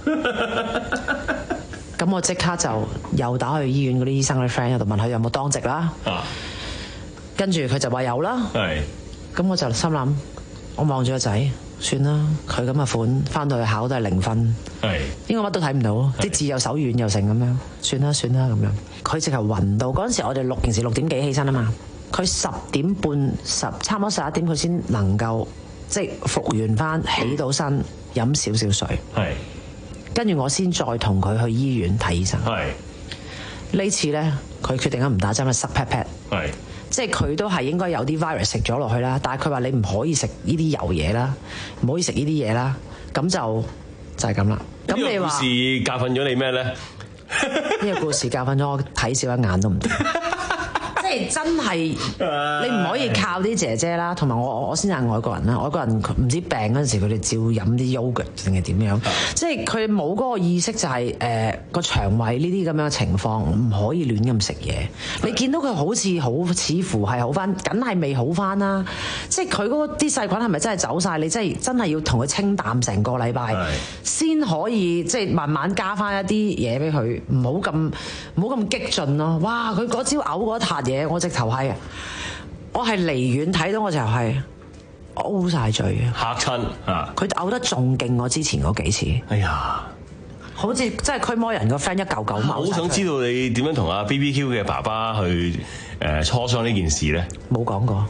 咁我即刻就又打去醫院嗰啲醫生嘅 friend 度問佢有冇當值啦。啊，跟住佢就話有啦。係。咁我就心諗。我望住個仔，算啦，佢咁嘅款，翻到去考都係零分，係應該乜都睇唔到，啲字又手軟又成咁樣，算啦算啦咁樣。佢直頭暈到嗰陣時，我哋六平時六點幾起身啊嘛，佢十點半十差唔多十一點，佢先能夠即係復原翻，起到身，飲少少水，係跟住我先再同佢去醫院睇醫生。係呢次咧，佢決定咗唔打針，塞 pat pat。係。即係佢都係應該有啲 virus 食咗落去啦，但係佢話你唔可以食呢啲油嘢啦，唔可以食呢啲嘢啦，咁就就係咁啦。咁你話呢個故事教訓咗你咩咧？呢個故事教訓咗我睇少一眼都唔得。即係真係你唔可以靠啲姐姐啦，同埋我我先係外國人啦，外國人唔知病嗰陣時佢哋照飲啲 yogurt 定係點樣，即係佢冇嗰個意識就係誒個腸胃呢啲咁樣嘅情況唔可以亂咁食嘢。你見到佢好似好似乎係好翻，梗係未好翻啦。即係佢嗰啲細菌係咪真係走晒？你真係真係要同佢清淡成個禮拜先可以即係慢慢加翻一啲嘢俾佢，唔好咁唔好咁激進咯。哇！佢嗰朝嘔嗰一壇嘢。我直頭係，我係離遠睇到我就係 O 晒嘴啊！嚇親啊！佢嘔得仲勁過之前嗰幾次。哎呀，好似真係驅魔人個 friend 一嚿嚿踎。好想知道你點樣同阿 B B Q 嘅爸爸去誒磋商呢件事咧？冇講過。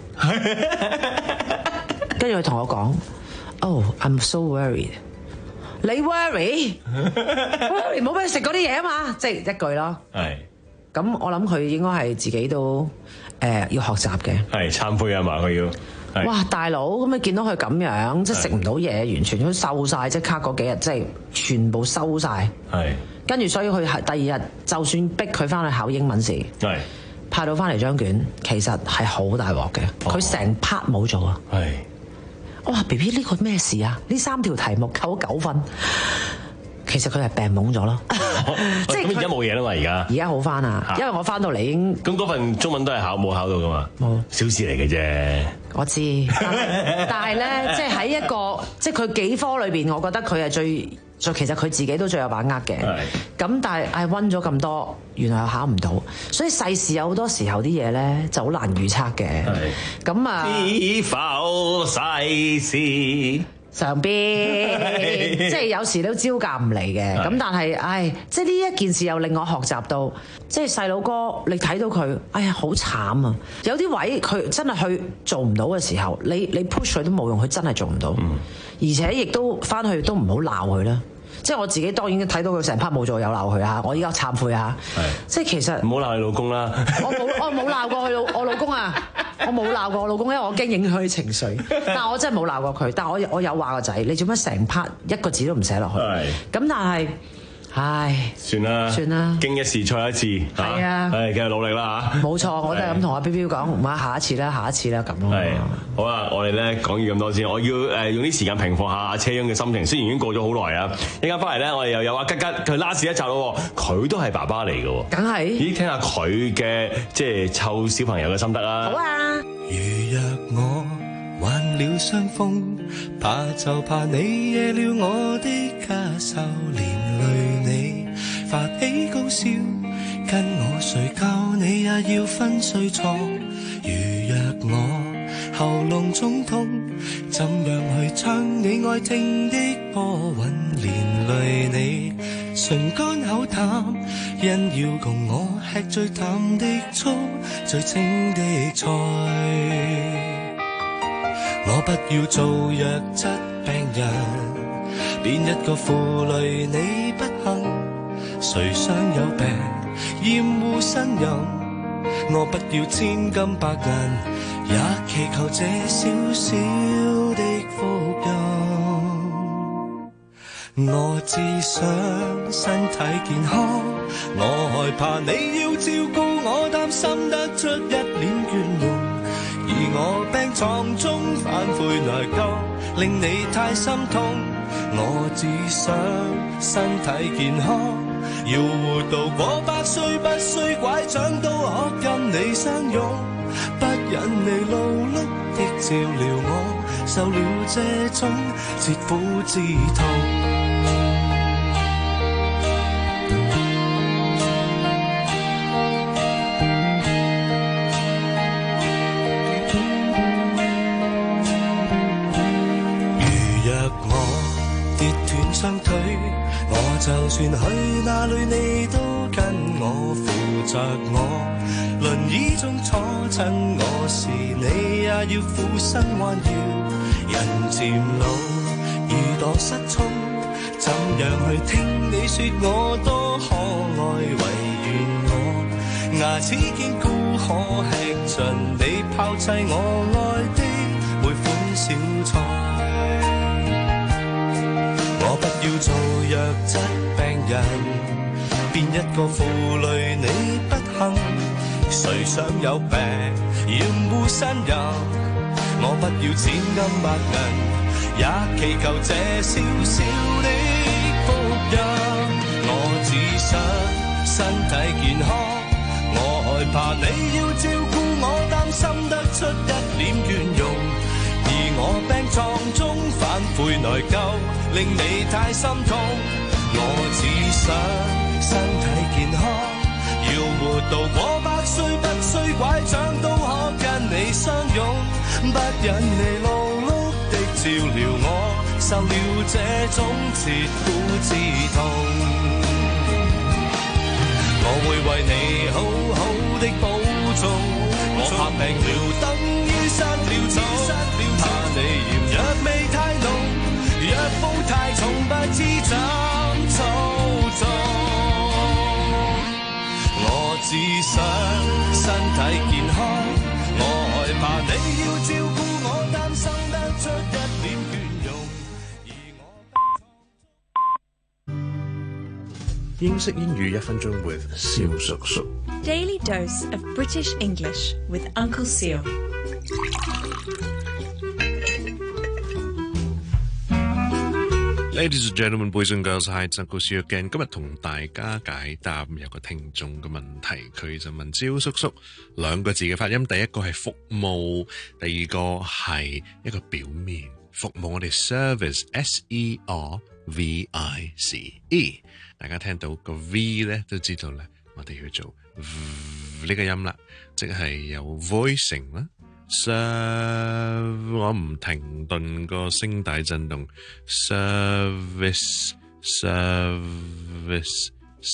跟住佢同我講 ：Oh, I'm so worried。你 worry？worry 冇俾你食嗰啲嘢啊嘛，即係一句咯。係。咁我諗佢應該係自己都誒、呃、要學習嘅，係懺悔啊嘛，佢要。哇，大佬咁你見到佢咁樣，即係食唔到嘢，完全都瘦晒，即刻嗰幾日即係全部收晒。係。跟住所以佢係第二日，就算逼佢翻去考英文試，係派到翻嚟張卷，其實係好大鑊嘅。佢成 part 冇做啊。係。我話 B B 呢個咩事啊？呢三條題目扣咗九分。其實佢係病懵咗咯，即係而家冇嘢啦嘛，而家而家好翻啊，因為我翻到嚟已經咁嗰份中文都係考冇考到噶嘛，冇小事嚟嘅啫。我知，但係咧，即係喺一個即係佢幾科裏邊，我覺得佢係最最其實佢自己都最有把握嘅。咁但係唉温咗咁多，原來又考唔到，所以世事有好多時候啲嘢咧就好難預測嘅。咁啊，是否世事？上邊即係有時都招架唔嚟嘅，咁但係唉，即係呢一件事又令我學習到，即係細佬哥你睇到佢，哎呀好慘啊！有啲位佢真係去做唔到嘅時候，你你 push 佢都冇用，佢真係做唔到，嗯、而且亦都翻去都唔好鬧佢啦。即係我自己當然睇到佢成 part 冇做，有鬧佢嚇，我依家懺悔嚇。即係其實唔好鬧你老公啦。我冇我冇鬧過佢老我老公啊，我冇鬧過我老公，因為我驚影響佢情緒。但係我真係冇鬧過佢，但係我我有話個仔，你做乜成 part 一個字都唔寫落去？咁但係唉， 算啦， 算啦， 經一事錯一次， 係啊， 係繼續努力啦嚇。 冇錯，我都係咁同阿 B B 講，唔係下一次啦，下一次啦咁咯。 係，好啦，我哋咧講完咁多先，我要誒用啲時間平復下阿車翁嘅心情，雖然已經過咗好耐啊。一陣間翻嚟咧，我哋又有阿吉吉，佢 last 一集咯，佢都係爸爸嚟嘅喎。 梗係。 咦，聽下佢嘅即係湊小朋友嘅心得啦。 好啊。 如若我患了傷風，怕就怕你惹了我的家愁，連累你發起高燒，跟我睡覺你也要分睡床。如若我喉嚨中痛，怎樣去唱你愛聽的波韻，連累你唇乾口淡，因要共我吃最淡的醋，最清的菜。我不要做弱質病人，變一個負累你不幸。誰想有病厭惡呻吟？我不要千金百銀，也祈求這小小的福音。我只想身體健康，我害怕你要照顧我，擔心得出一臉倦容。而我病床中反悔內疚，令你太心痛。我只想身體健康，要活到過百歲，不需拐杖都可跟你相擁。不忍你勞碌的照料我，受了這種切膚之痛。雙腿，我就算去哪裏，你都跟我扶着我。輪椅中坐親我時，你也要俯身彎腰。人漸老，耳朵失聰，怎樣去聽你說我多可愛？唯願我牙齒堅固，可吃盡你拋棄我愛的每款小菜。我不要做弱質病人，變一個負累你不幸。誰想有病厭惡呻吟？我不要千金百銀，也祈求這小小的福音。我只想身體健康，我害怕你要照顧我，擔心得出一臉倦容。而我病床中反悔內疚，令你太心痛。我只想身體健康，要活到過百歲，不需拐杖都可跟你相擁。不忍你勞碌的照料我，受了這種切膚之痛。我會為你好好的保重，我怕病了等於失了蹤。怕你嫌藥味太濃，藥布太重，不知怎操縱。我只想身體健康，我害怕你要照顧我，擔心得出一臉倦容。 英式英語一分鐘 with 蕭叔叔。 Daily dose of British English with Uncle Seal。 Ladies and gentlemen, boys and girls, hi, it's Uncle Seal again。今日同大家解答有個聽眾嘅問題，佢就問蕭叔叔兩個字嘅發音，第一個係服務，第二個係一個表面服務。我哋 service S E R V I C E， 大家聽到個 V 咧都知道咧，我哋要做呢個音啦，即係有 voicing 啦。serve 我唔停頓個聲帶震動 service service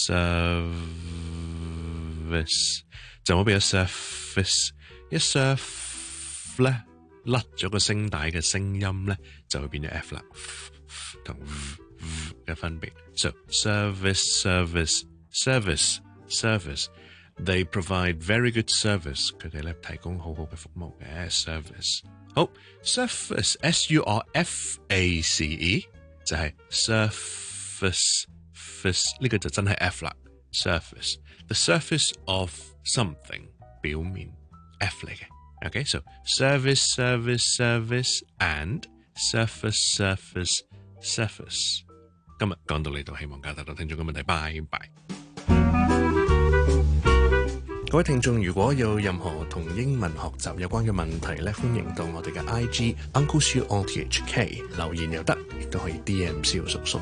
service 就冇變咗 surface 一 surf 咧甩咗個聲帶嘅聲音咧就會變咗 F 啦同 V 嘅分別 so service service service service They provide very good service. 佢哋咧提供好好嘅服務嘅 service。好 ，surface S U R F A C E 就係 surface surface 呢個就真係 F 啦 ，surface the surface of something 表面 F 嚟嘅 ，OK，so service service service and surface surface surface。今日講到呢度，希望解答到聽眾嘅問題，拜拜。各位聽眾，如果有任何同英文學習有關嘅問題咧，歡迎到我哋嘅 I G Uncle Siu O T H K 留言又得，亦都可以 D M 蕭叔叔。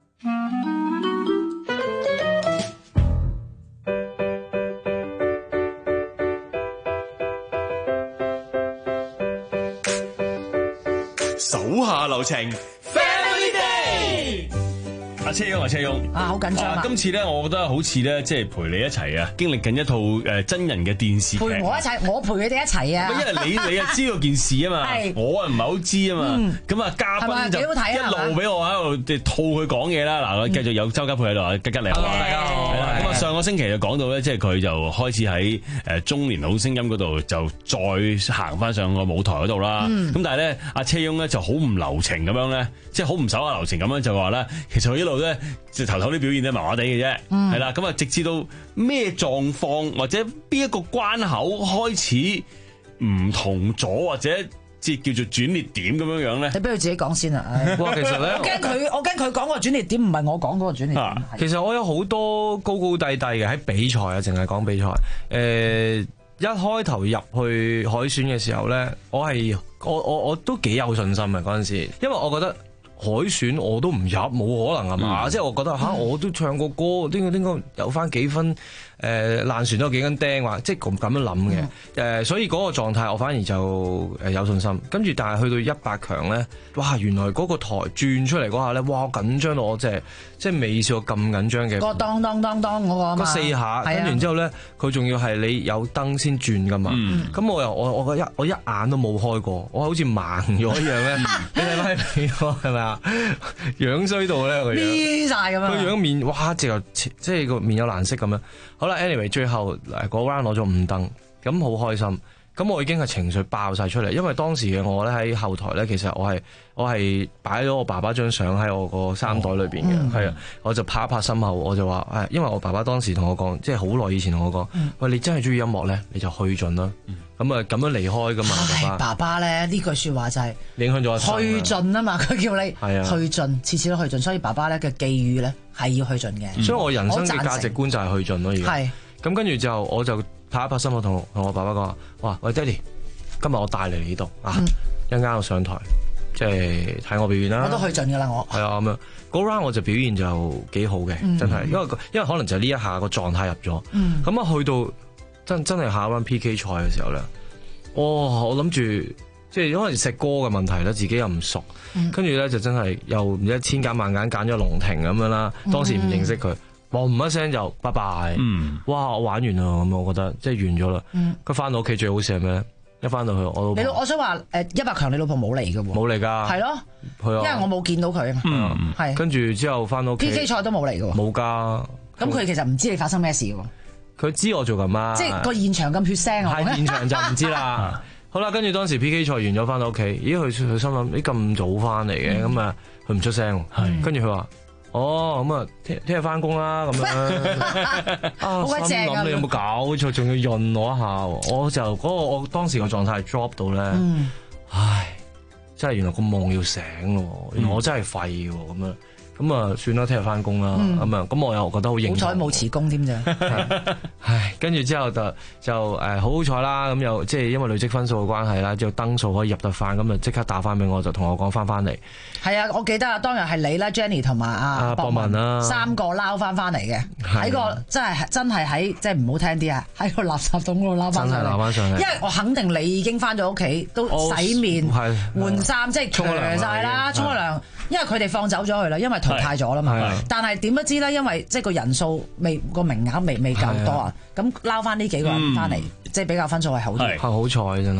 手下留情 ，Family Day。阿車翁啊，車翁啊，好緊張啊！ 今次咧，我覺得好似咧，即係陪你一齊啊，經歷緊一套誒真人嘅電視劇。 陪我一齊，我陪佢哋一齊啊！ 因為你你啊知道件事啊嘛，我啊唔係好知啊嘛。咁啊，嘉賓就一路俾我喺度即係套佢講嘢啦。嗱，我繼續有周家佩喺度啊，吉吉你好，大家好。咁啊，上個星期就講到咧，即係佢就開始喺誒中年好聲音嗰度就再行翻上個舞台嗰度啦。咁但係咧，阿車翁咧就好唔留情咁樣咧，即係好唔手下留情咁樣就話咧，其實佢一路咧就頭頭啲表現咧麻麻地嘅啫，係啦。咁啊，直至到咩狀況或者邊一個關口開始唔同咗，或者即係叫做轉捩點咁樣樣咧？ 你俾佢自己講先啊！ 哇，其實咧， 我驚佢，我驚佢講個轉捩點唔係我講嗰個轉捩點。 其實我有好多高高低低嘅喺比賽啊，淨係講比賽。誒、呃，一開頭入去海選嘅時候咧，我係我我我都幾有信心嘅嗰陣時，因為我覺得。海選我都唔入，冇可能係嘛？嗯、即係我覺得吓、啊，我都唱過歌，應該應該有翻幾分誒爛船都有幾根釘話，即係咁咁樣諗嘅。誒、嗯呃，所以嗰個狀態我反而就誒有信心。跟住，但係去到一百強咧，哇！原來嗰個台轉出嚟嗰下咧，哇！緊張到我即係即係未試過咁緊張嘅。 個當當當當嗰個啊嘛， 四下，跟住然之後咧，佢仲要係你有燈先轉噶嘛。咁、嗯、我又我我一我一眼都冇開過，我好似盲咗一樣咧。你睇翻係係咪啊？樣衰到咧個樣， 黐晒咁樣， 個樣面哇，直頭即係個面有難色咁樣。好啦 ，anyway， 最後嗰 round 攞咗五燈，咁好開心。咁我已經係情緒爆晒出嚟，因為當時嘅我咧喺後台咧，其實我係我係擺咗我爸爸張相喺我個衫袋裏邊嘅，係啊、嗯，我就拍一拍心口，我就話誒，因為我爸爸當時同我講，即係好耐以前同我講，喂、嗯，你真係中意音樂咧，你就去盡啦。咁啊咁樣離開噶嘛，爸爸。 爸爸咧呢句說話就係影響咗去盡啊嘛，佢叫你去盡，次次都去盡，所以爸爸咧嘅寄語咧係要去盡嘅。 嗯、所以我人生嘅價值觀就係去盡咯，而家。係。咁跟住之後我就。拍一拍心口同同我爸爸講話，哇！喂，爹哋，今日我帶嚟呢度啊，一陣間我上台，即係睇我表演啦。 我都去盡噶啦，我係啊咁樣。嗰 round 我就表現就幾好嘅，嗯、真係，因為因為可能就係呢一下個狀態入咗。咁啊、嗯，去到真真係下一 round P K 賽嘅時候咧，哇！我諗住即係可能食歌嘅問題咧，自己又唔熟，跟住咧就真係又唔知千揀萬揀揀咗龍庭咁樣啦。當時唔認識佢。嗯嘣一聲就拜拜，嗯、哇！我玩完啦咁，我覺得即係完咗啦。佢翻、嗯、到屋企最好笑係咩咧？一翻到去我老婆， 你我想話誒一百強你老婆冇嚟嘅喎， 冇嚟㗎， 係咯，因為我冇見到佢啊嘛，係。跟住之後翻到屋企 P K 賽都冇嚟嘅喎， 冇㗎。 咁佢其實唔知你發生咩事嘅喎， 佢知我做咁啊， 即係個現場咁血腥啊， 喺現場就唔知啦。好啦，跟住當時 P K 賽完咗翻到屋企，咦？佢佢心諗你咁早翻嚟嘅，咁啊佢唔出聲，跟住佢話。哦，咁啊，聽聽日翻工啦，咁樣啊，心諗你有冇搞錯，仲要潤我一下，我就嗰、嗰個我當時個狀態 drop 到咧，嗯、唉，真係原來個夢要醒咯，原來我真係廢嘅咁樣。咁啊，算啦，聽日翻工啦，咁啊，咁我又覺得好認同。 好彩冇辭工添啫。 唉，跟住之後就就誒好好彩啦，咁又即係因為累積分數嘅關係啦，之後燈數可以入得翻，咁啊即刻打翻俾我，就同我講翻翻嚟。 係啊，我記得啊，當日係你啦 Jenny 同埋阿博文啦，三個撈翻翻嚟嘅，喺個真係真係喺即係唔好聽啲啊，喺個垃圾桶嗰度撈翻上嚟。真係撈翻上嚟。因為我肯定你已經翻咗屋企，都洗面、換衫，即係除晒啦，沖咗涼。因為佢哋放走咗佢啦，因為淘汰咗啦嘛。但係點不知咧？因為即係個人數未個名額未未夠多啊，咁撈翻呢幾個人翻嚟，即係比較分數係好啲。 係好彩真係。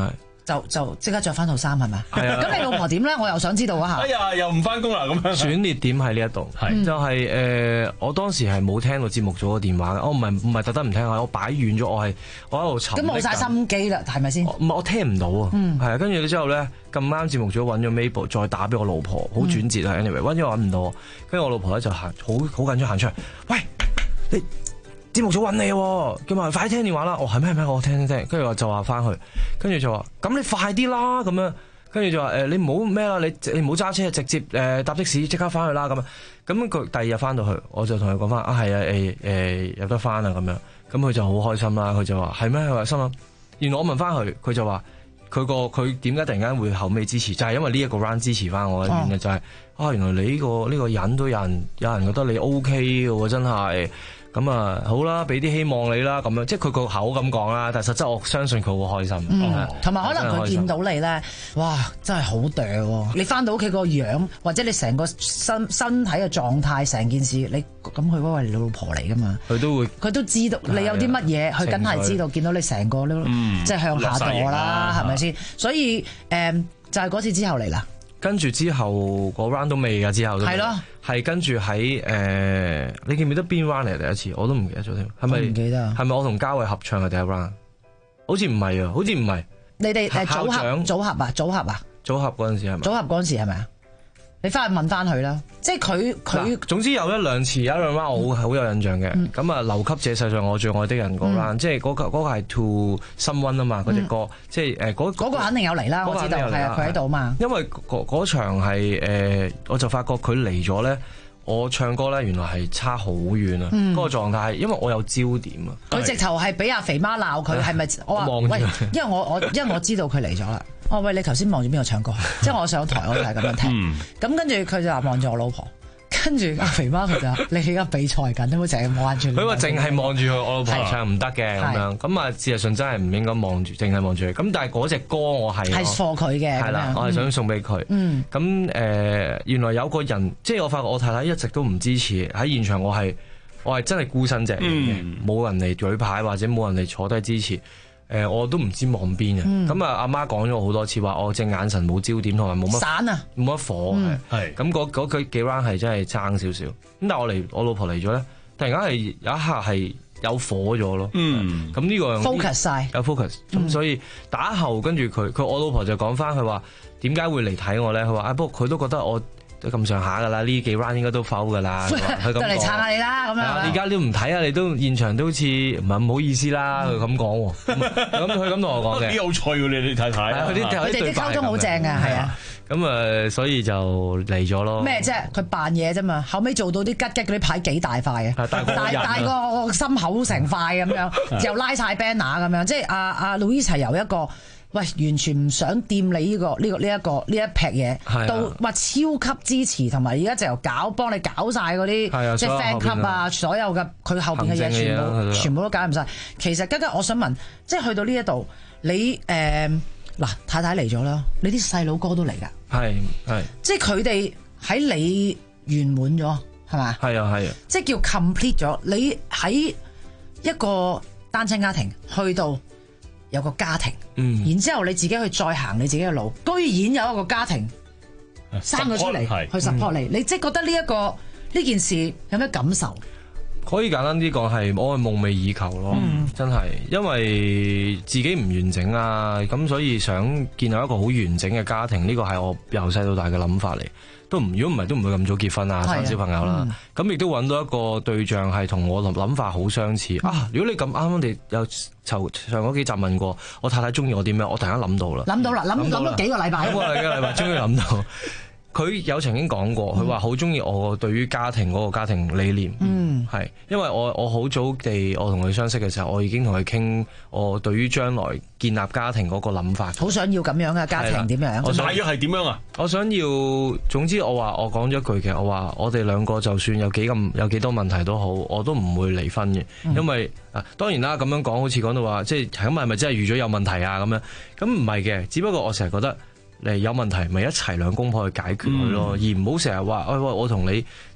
就就即刻着翻套衫係咪？ 係啊咁你老婆點咧？我又想知道啊哎呀，又唔翻工啦咁樣。 轉捩點喺呢一度， 係就係、呃、我當時係冇聽到節目組嘅電話嘅，我唔係唔係特登唔聽，我擺遠咗，我係我喺度沉溺緊。 咁冇晒心機啦，係咪先？ 唔係我聽唔到啊， 嗯係啊，跟住之後咧咁啱節目組揾咗 Mabel，再打俾我老婆，好轉折啊。anyway，揾咗揾唔到，跟住我老婆咧就行好好緊張行出嚟，喂你。節目組揾你喎，叫埋快啲聽電話啦！我係咩咩？我聽聽聽，跟住我就話翻去，跟住就話咁你快啲啦咁樣，跟住就話誒、呃、你唔好咩啦，你你唔好揸車，直接誒、呃、搭的士即刻翻去啦咁樣。咁佢第二日翻到去，我就同佢講翻啊係啊誒誒有得翻啊咁樣，咁佢就好開心啦。佢就話係咩？佢話心諗，原來我問翻佢，佢就話佢個佢點解突然間會後尾支持，就係、是、因為呢一個 round 支持翻我嘅原因就係、是哦、啊原來你呢、這個呢、這個人都有人有人覺得你 O K 嘅喎，真係。咁啊，好啦，俾啲希望你啦，咁樣，即係佢個口咁講啦，但係實質我相信佢好開心。 嗯，同埋可能佢見到你咧，哇，真係好嗲喎！你翻到屋企個樣，或者你成個身身體嘅狀態，成件事，你咁佢嗰個係你老婆嚟噶嘛？ 佢都會， 佢都知道你有啲乜嘢，佢梗係知道。見到你成個都即係向下墮啦，係咪先？所以誒，就係嗰次之後嚟啦。 跟住之後個 round 都未㗎，之後都係咯， 係跟住喺誒，你記唔記得邊 round 嚟第一次？我都唔記得咗添，係咪？ 唔記得。係咪我同嘉慧合唱嘅第一 round？好似唔係啊，好似唔係。 你哋誒組合組合啊，組合啊， 組合嗰陣時係咪？ 組合嗰陣時係咪啊？你翻去問翻佢啦，即係佢佢。 總之有一兩次，有一兩 round 我好有印象嘅。咁啊、嗯，留給這世上我最愛的人嗰 round，、嗯、即係嗰、嗰個嗰、嗰個係 To Someone 啊嘛，嗰隻歌，嗯、即係誒嗰嗰個肯定有嚟啦，我知道係啊，佢喺度嘛。因為嗰嗰場係誒、呃，我就發覺佢嚟咗咧。我唱歌咧，原來係差好遠啊！嗰、嗯、個狀態，因為我有焦點啊。佢直頭係俾阿肥媽鬧佢，係咪？我話喂，因為我我因為我知道佢嚟咗啦。我話喂，你頭先望住邊個唱歌？即係我上台我就係咁樣聽。咁、嗯、跟住佢就話望住我老婆。跟住阿肥媽佢就話：你而家比賽緊，都冇淨係望住。佢話淨係望住佢，我老婆唱唔得嘅咁樣。咁啊，事實上真係唔應該望住，淨係望住佢。咁但係嗰隻歌我係係貨佢嘅，係啦，我係想送俾佢。嗯。咁誒、呃，原來有個人，即係我發覺我太太一直都唔支持喺現場我，我係我係真係孤身隻嘅，冇、嗯、人嚟舉牌或者冇人嚟坐低支持。誒、呃，我都唔知望邊嘅，咁、嗯、啊，阿媽講咗好多次話，我隻眼神冇焦點，同埋冇乜散啊，冇乜火係，咁嗰嗰幾幾 round 係真係爭少少。咁但係我嚟，我老婆嚟咗咧，突然間係有一刻係有火咗咯。嗯，咁呢個 focus 晒，有 focus。咁、嗯、所以打後跟住佢，佢我老婆就講翻佢話點解會嚟睇我咧？佢話啊，不過佢都覺得我。都咁上下噶啦，呢幾 round 應該都否噶啦。佢咁嚟撐下你啦，咁樣。而家都唔睇啊，你都現場都好似唔係唔好意思啦。佢咁講，咁佢咁同我講嘅。幾有趣喎，你你睇睇。佢啲佢哋啲溝通好正嘅，係啊。咁啊，所以就嚟咗咯。咩啫？佢扮嘢啫嘛，後尾做到啲吉吉嗰啲牌幾大塊嘅，大大個心口成塊咁樣，又拉晒 banner 咁樣，即係阿阿 Louise 係由一個。喂，完全唔想掂你呢、呢個呢、呢個呢一、呢個呢一劈嘢，到話超級支持，同埋而家就由搞幫你搞晒嗰啲即係 fan club 啊，所有嘅佢後邊嘅嘢全部全部都搞唔晒。其實吉吉，我想問，即係去到呢一度，你誒嗱、呃、太太嚟咗啦，你啲細佬哥都嚟㗎，係係，即係佢哋喺你圓滿咗，係嘛？係啊係啊，即係叫 complete 咗。你喺一個單親家庭去到。有個家庭，嗯、然之後你自己去再行你自己嘅路，居然有一個家庭生咗出嚟去 support 你，你即係覺得呢、這、一個呢件事有咩感受？可以簡單啲講係我係夢寐以求咯，嗯、真係，因為自己唔完整啊，咁所以想建立一個好完整嘅家庭，呢個係我由細到大嘅諗法嚟。都唔，如果唔係都唔會咁早結婚啊，生小朋友啦。咁亦、嗯、都揾到一個對象係同我諗法好相似、嗯、啊！如果你咁啱啱地有籌上嗰幾集問過我太太中意我點樣，我突然間諗到啦，諗到啦，諗諗咗幾個禮拜，幾個禮拜終於諗到。佢有曾經講過，佢話好中意我對於家庭嗰個家庭理念，嗯，係因為我我好早地我同佢相識嘅時候，我已經同佢傾我對於將來建立家庭嗰個諗法，好想要咁樣嘅家庭點樣？我大約係點樣啊？我想要，總之我話我講咗一句嘅，我話我哋兩個就算有幾咁有幾多問題都好，我都唔會離婚嘅，嗯、因為啊當然啦咁樣講，好似講到話即係咁係咪真係預咗有問題啊咁樣？咁唔係嘅，只不過我成日覺得。誒有問題咪一齊兩公婆去解決佢咯，嗯、而唔好成日話，喂喂，我同你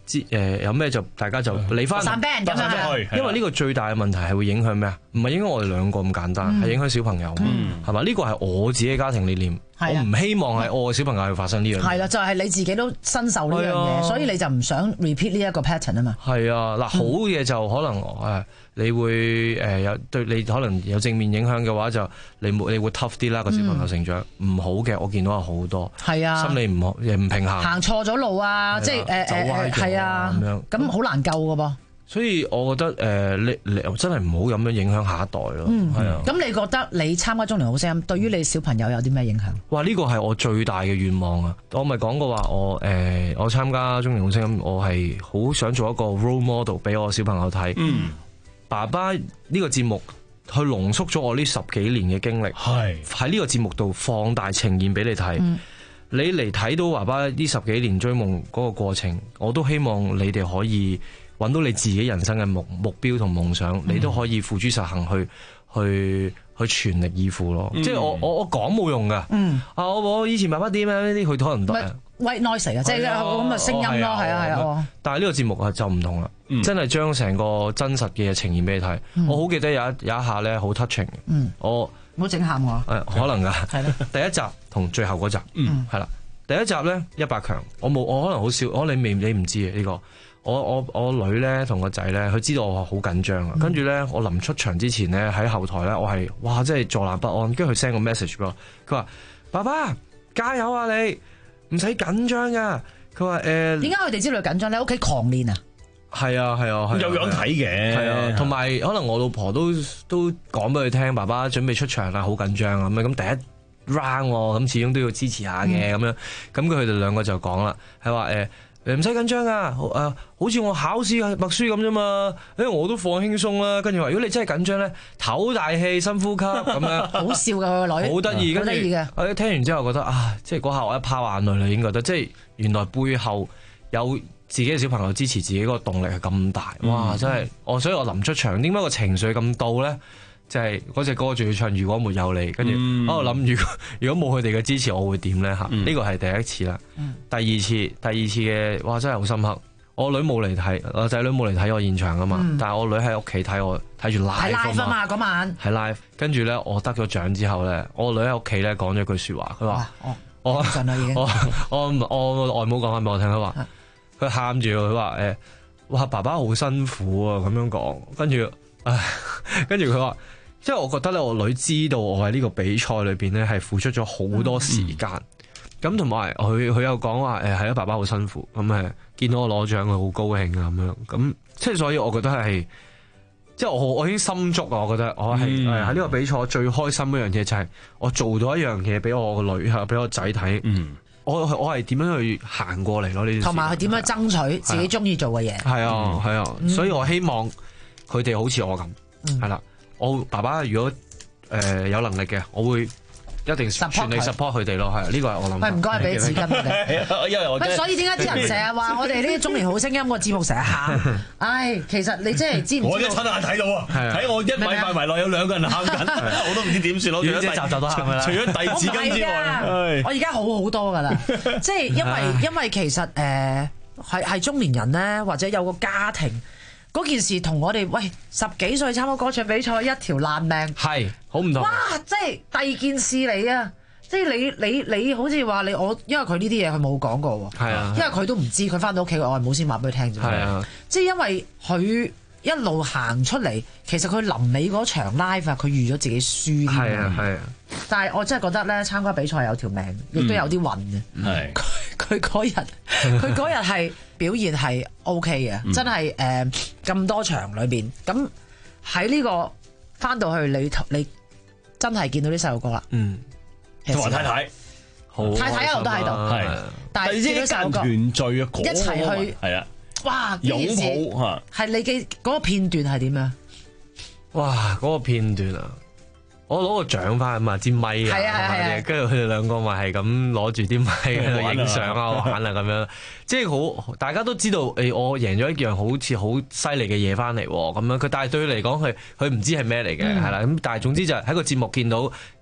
誒、呃、有咩就大家就理翻散 band 咁樣， 因為呢個最大嘅問題係會影響咩啊？唔係影響我哋兩個咁簡單，係、嗯、影響小朋友，係嘛、嗯？呢個係我自己嘅家庭理念，我唔希望係我嘅小朋友去發生呢樣嘢。係啦， 就係、是、你自己都身受呢樣嘢，所以你就唔想 repeat 呢一個 pattern 啊嘛。係啊，嗱，好嘢就可能誒，你會誒有對你可能有正面影響嘅話，就你會你會 tough 啲啦個小朋友成長。唔、嗯、好嘅，我見到有好多，係啊，心理唔好，唔平衡，行錯咗路啊，即係誒誒係啊，咁樣咁好難救㗎噃。所以我覺得誒、呃，你你真係唔好咁樣影響下一代咯。嗯，係啊。咁你覺得你參加中年好聲音，對於你小朋友有啲咩影響？哇！呢個係我最大嘅願望啊！我咪講過話，我誒、呃、我參加中年好聲音，我係好想做一個 role model 俾我小朋友睇。嗯，爸爸呢個節目去濃縮咗我呢十幾年嘅經歷，係喺呢個節目度放大呈現俾你睇。嗯，你嚟睇到爸爸呢十幾年追夢嗰個過程，我都希望你哋可以揾到你自己人生嘅目目標同夢想，嗯、你都可以付諸實行去去去全力以赴咯。嗯、即係我我我講冇用噶。嗯，啊我我以前爸爸點樣呢啲佢可能唔得。white noise 啊，即係咁嘅聲音咯，係啊係啊。但係呢個節目啊就唔同啦，嗯、真係將成個真實嘅嘢呈現俾你睇。嗯、我好記得有一有一下咧好 touching。嗯，我唔好整喊我。誒，可能噶。係咯。第一集同最後嗰集，嗯，係啦。第一集咧一百強，我冇我可能好少，我你未你唔知嘅呢個。我我我女咧同個仔咧，佢知道我好緊張啊。跟住咧，我臨出場之前咧喺後台咧，我係哇，真係坐立不安。跟住佢 send 個 message 俾我，佢話：爸爸加油啊你，唔使緊張噶。佢話誒，點解佢哋知道你緊張？你喺屋企狂練啊？係啊係啊係。有樣睇嘅。係啊，同埋可能我老婆都都講俾佢聽，爸爸準備出場啦，好緊張啊咁樣。咁第一 round 咁始終都要支持下嘅咁樣。咁佢哋兩個就講啦，係話誒。唔使緊張啊！誒、呃，好似我考試啊默書咁啫嘛，誒，我都放輕鬆啦。跟住話，如果你真係緊張咧，唞大氣，深呼吸咁樣。好笑噶佢個女，好得意，好得意嘅。我聽完之後覺得啊，即係嗰下我一拋眼淚啦，已經覺得即係原來背後有自己嘅小朋友支持自己嗰個動力係咁大，哇！嗯、真係我，所以我臨出場，點解個情緒咁到咧？就係嗰隻歌仲要唱，如果沒有你，跟住我度諗，如果如果冇佢哋嘅支持，我會點咧嚇？呢個係第一次啦，嗯、第二次第二次嘅，哇真係好深刻。我女冇嚟睇，我仔女冇嚟睇我現場啊嘛，嗯、但係我女喺屋企睇我睇住 live 啊嘛，嗰晚係 live。跟住咧，我得咗獎之後咧，我女喺屋企咧講咗句説話，佢話：我我我我我外母講翻俾我聽，佢話佢喊住佢話誒，哇爸爸好辛苦啊咁樣講，跟住唉，跟住佢話。即係我覺得咧，我女知道我喺呢個比賽裏邊咧係付出咗好多時間，咁同埋佢佢又講話誒係啊，爸爸好辛苦，咁誒見到我攞獎佢好高興啊咁樣，咁即係所以我覺得係，即係我我已經心足啊！我覺得我係喺呢個比賽最開心一樣嘢就係我做到一樣嘢俾我個女吓，俾我仔睇，嗯、我我係點樣去行過嚟咯呢？同埋佢點樣爭取自己中意做嘅嘢？係啊係啊，所以我希望佢哋好似我咁，係啦、嗯。我爸爸如果誒、呃、有能力嘅，我會一定全力 support 佢哋咯，係呢個係我諗。喂，唔該，俾紙巾我哋。因為我所以點解啲人成日話我哋呢啲中年好聲音個節目成日喊？唉，其實你真係知唔知？我一親眼睇到啊，喺我一米範圍內有兩個人喊緊，我都唔知點算咯。一集集都喊㗎啦，除咗遞紙巾之外，我而家好好多㗎啦。即係因為因為其實誒係係中年人咧，或者有個家庭。嗰件事同我哋喂十幾歲參加歌唱比賽一條爛命係好唔同。哇！即係第二件事嚟啊！即係你你你好似話你我，因為佢呢啲嘢佢冇講過喎。係啊，因為佢都唔知，佢翻到屋企我外母先話俾佢聽啫。係啊，即係因為佢一路行出嚟，其實佢臨尾嗰場 live 啊，佢預咗自己輸。係啊係啊，但係我真係覺得咧，參加比賽有條命，亦都有啲運嘅。係佢嗰日，佢嗰日係。表現係 O K 嘅，嗯、真係誒咁多場裏邊，咁喺呢個翻到去你你真係見到啲細路哥啦，嗯，同埋太太，好太太一路都喺度，係，但係見到細路哥團聚啊，一齊去係啊，哇，擁抱嚇，係你嘅嗰個片段係點樣？哇，嗰、嗰個片段啊！我攞個獎翻啊嘛，支咪啊，跟住佢哋兩個咪係咁攞住啲咪喺度影相啊、玩啊咁樣，即係好大家都知道誒，我贏咗一樣好似好犀利嘅嘢翻嚟咁樣。佢但係對佢嚟講，佢佢唔知係咩嚟嘅，係啦、嗯。咁但係總之就喺個節目見到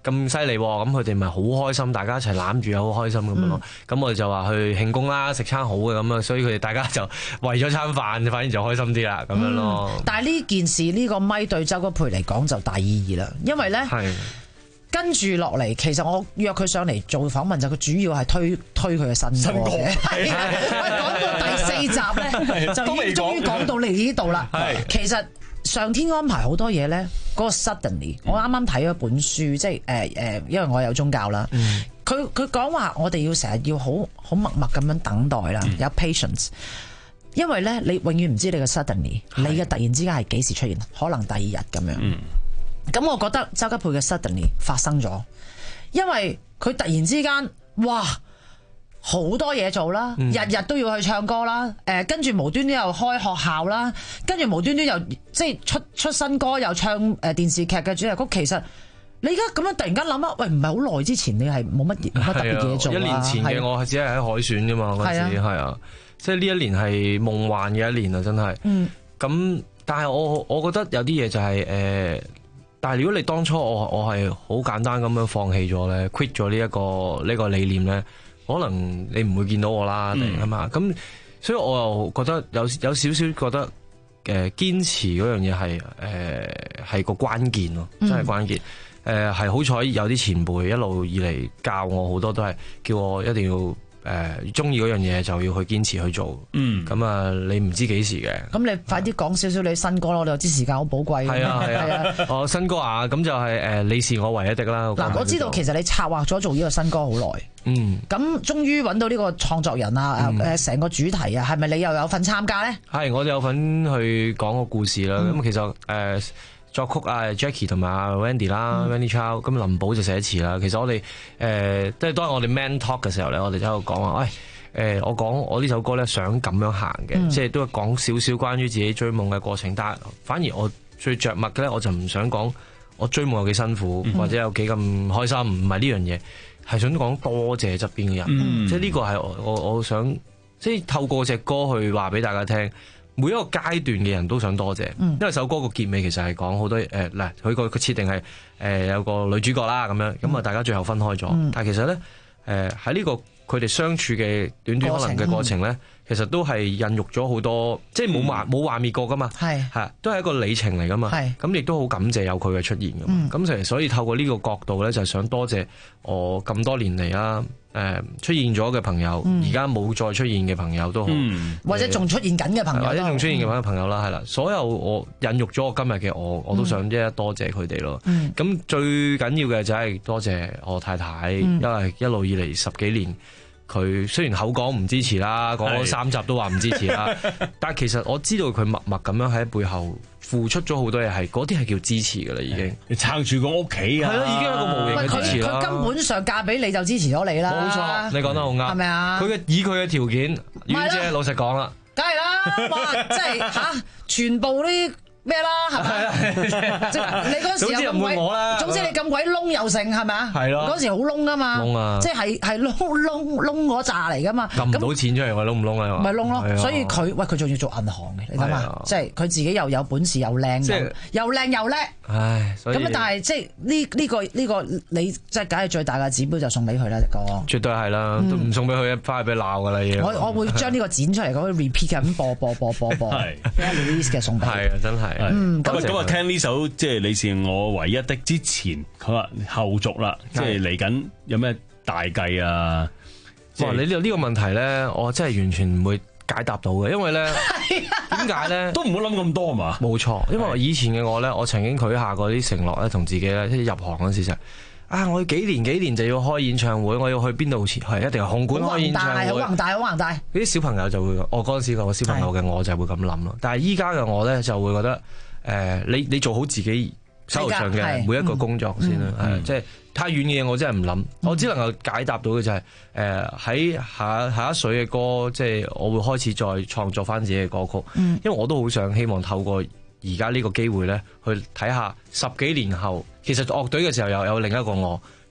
咁犀利喎，咁佢哋咪好開心，大家一齊攬住又好開心咁樣咯。咁、嗯、我哋就話去慶功啦，食餐好嘅咁啊，所以佢哋大家就為咗餐飯，反而就開心啲啦咁樣咯。 嗯、但係呢件事呢、呢個咪對周吉培嚟講就大意義啦，因為咧跟住落嚟，其實我約佢上嚟做訪問就佢主要係推推佢嘅新歌嘅。係啊，講到第四集咧，就已經終於講到你呢度啦。其實上天安排好多嘢咧，嗰、嗰個 suddenly，、嗯、我啱啱睇咗本書，即係誒誒，因為我有宗教啦。佢佢講話我哋要成日要好好默默咁樣等待啦，嗯、有 patience。因為咧，你永遠唔知你嘅 suddenly，你嘅突然之間係幾時出現，可能第二日咁樣。嗯咁我覺得周吉培嘅 suddenly 發生咗，因為佢突然之間，哇，好多嘢做啦，日日都要去唱歌啦，誒，跟住無端端又開學校啦，跟住無端端又即係出出新歌，又唱誒電視劇嘅主題曲。其實你而家咁樣突然間諗啊，喂，唔係好耐之前你係冇乜冇乜特別嘢做， 一年前嘅我係只係喺海選啫嘛，嗰陣時係啊，即係呢一年係夢幻嘅一年啊，真係。嗯。咁但係我我覺得有啲嘢就係、是、誒。呃但係如果你當初我我係好簡單咁樣放棄咗咧 ，quit 咗呢一個呢、呢個理念咧，可能你唔會見到我啦，係嘛、嗯？咁所以我又覺得有有少少覺得誒堅持嗰樣嘢係誒係個關鍵咯，真係關鍵。誒係、嗯呃、好彩有啲前輩一路以嚟教我好多都係叫我一定要。誒中意嗰樣嘢就要去堅持去做，嗯，咁啊你唔知幾時嘅， 咁你快啲講少少你新歌咯，我哋知時間好寶貴。 係啊係啊，哦新歌啊，咁就係誒你是我唯一的啦。 嗱我知道其實你策劃咗做呢個新歌好耐，嗯，咁終於揾到呢個創作人啊，誒成、嗯、個主題啊，係咪你又有份參加咧？係，我哋有份去講個故事啦。咁、嗯、其實誒。呃作曲啊 Jackie 同埋阿 Wendy 啦、嗯、Wendy Chow 咁林寶就寫詞啦。其實我哋誒即係當我哋 man talk 嘅時候咧，我哋就喺度講話，喂、哎、誒、呃、我講我呢首歌咧想咁樣行嘅，嗯、即係都係講少少關於自己追夢嘅過程。但係反而我最着墨嘅咧，我就唔想講我追夢有幾辛苦，嗯、或者有幾咁開心，唔係呢樣嘢，係想講多謝側邊嘅人。嗯、即係呢個係我我我想即係透過隻歌去話俾大家聽。每一個階段嘅人都想多謝，嗯、因為首歌個結尾其實係講好多誒，嗱佢個個設定係誒、呃、有個女主角啦咁樣，咁啊、嗯、大家最後分開咗，嗯、但係其實咧誒喺呢個佢哋相處嘅短短可能嘅過程咧，嗯、其實都係孕育咗好多，即係冇幻冇幻滅過噶嘛，係係都係一個里程嚟噶嘛，咁亦都好感謝有佢嘅出現噶嘛，咁其實所以透過呢個角度咧，就係想多謝我咁多年嚟啦。誒出現咗嘅朋友，而家冇再出現嘅朋友都好，嗯、或者仲出現緊嘅朋友，或者仲出現嘅朋友啦，係啦、嗯，所有我孕育咗我今日嘅我，我都想一一多謝佢哋咯。咁、嗯、最緊要嘅就係多謝我太太，嗯、因為一路以嚟十幾年，佢雖然口講唔支持啦，講咗三集都話唔支持啦，是但係其實我知道佢默默咁樣喺背後付出咗好多嘢，係嗰啲係叫支持噶啦，已經你撐住個屋企啊，係咯，已經係一個無形嘅支持啦。佢根本上嫁俾你就支持咗你啦，冇錯，你講得好啱，係咪啊？佢嘅以佢嘅條件，婉姐老實講啦，梗係啦，哇，即係吓，全部啲。咩啦，係咪？即係你嗰時又咁鬼，總之你咁鬼窿又剩，係咪啊？係咯。嗰時好窿啊嘛，窿啊！即係係窿窿窿嗰扎嚟噶嘛。撳唔到錢出嚟，我窿唔窿啊？咪窿咯，所以佢喂佢仲要做銀行嘅，你諗下，即係佢自己又有本事又靚，又靚又叻。唉，咁啊！但係即係呢呢個呢個你即係梗係最大嘅指標就送俾佢啦，隻歌。絕對係啦，都唔送俾佢，翻去俾鬧噶啦要。我我會將呢個剪出嚟，嗰 repeat 咁播播播播播，係 release 嘅送俾。係啊，真係。嗯，咁咁啊，聽呢首即係你是我唯一的之前，佢話後續啦，即係嚟緊有咩大計啊？哇！你呢個呢個問題咧，我真係完全唔會解答到嘅，因為咧點解咧都唔好諗咁多係嘛？冇錯，因為以前嘅我咧，我曾經許下過啲承諾咧，同自己咧，即係入行嗰時就啊，我要幾年幾年就要開演唱會，我要去邊度？係一定係紅館開演唱會，好宏大，好宏大。啲小朋友就會，我嗰陣時個小朋友嘅我就會咁諗咯。但係依家嘅我咧就會覺得。誒、呃，你你做好自己手頭上嘅每一個工作先啦，係即係太遠嘅嘢我真係唔諗，嗯、我只能夠解答到嘅就係誒喺下下一水嘅歌，即、就、係、是、我會開始再創作翻自己嘅歌曲，嗯、因為我都好想希望透過而家呢個機會咧，去睇下十幾年後，其實樂隊嘅時候又有另一個我。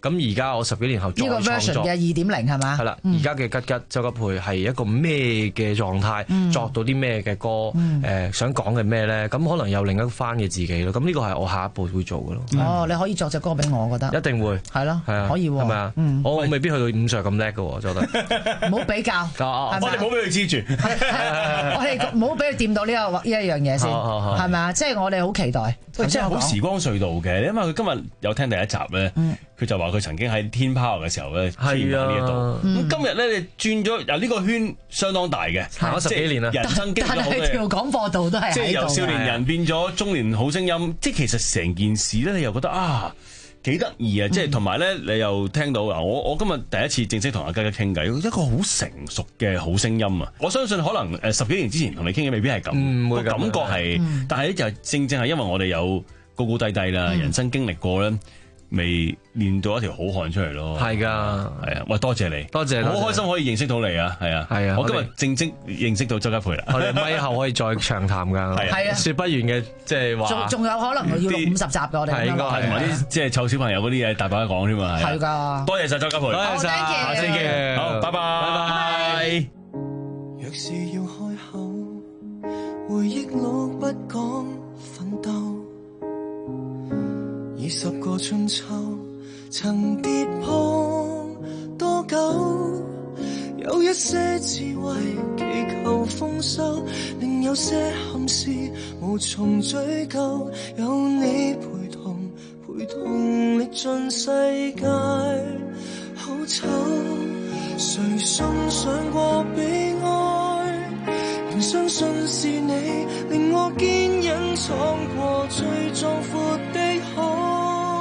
咁而家我十幾年後再呢個 version 創作嘅二點零係嘛？ 係啦，而家嘅吉吉周吉培係一個咩嘅狀態， 嗯作到啲咩嘅歌，誒、 嗯呃、想講嘅咩咧？咁可能有另一番嘅自己咯。咁呢個係我下一步會做嘅咯。 哦，你可以作隻歌俾我，我覺得一定會係咯， 係啊， 可以喎係咪啊？ 嗯我未必去到五 Sir 咁叻嘅喎，做得。 唔好比較， 我哋唔好俾佢知住。 我哋唔好俾佢掂到呢個呢一樣嘢先， 好好好係咪啊？即係我哋好期待。 喂，真係好時光隧道嘅，因為佢今日有聽第一集咧，佢、嗯、就話佢曾經喺天 Power 嘅時候咧出現喺呢一度。咁、嗯、今日咧，你轉咗由呢個圈相當大嘅， 行咗十幾年啦， 人生經歷咗好多嘢。 但係條廣播道都係即係由少年人變咗中年好聲音，即係其實成件事咧，你又覺得啊幾得意啊！即係同埋咧，你又聽到啊，我我今日第一次正式同阿吉吉傾偈，一個好成熟嘅好聲音啊！我相信可能誒十幾年之前同你傾嘅未必係咁， 嗯、 個感覺係，嗯、但係咧就正正係因為我哋有高高低低啦，嗯、人生經歷過咧，未練到一條好漢出嚟咯。係㗎，係啊！喂，多謝你，多謝，好開心可以認識到你啊！係啊，係啊！我今日正式認識到周吉培啦。我哋咪後可以再長談㗎，係啊，説不完嘅即係話。仲仲有可能要錄五十集㗎，我哋係應該係同埋啲即係湊小朋友嗰啲嘢大把講添嘛。係㗎，多謝晒周吉培，多謝晒，下次見，好，拜拜，拜拜。 若是要開口，回憶錄不講奮鬥。二十個春秋，曾跌碰多久？有一些智慧祈求豐收，另有些憾事無從追究。有你陪同，陪同歷盡世界好醜。誰信上過悲哀？仍相信是你令我堅忍闖過最壯闊的海。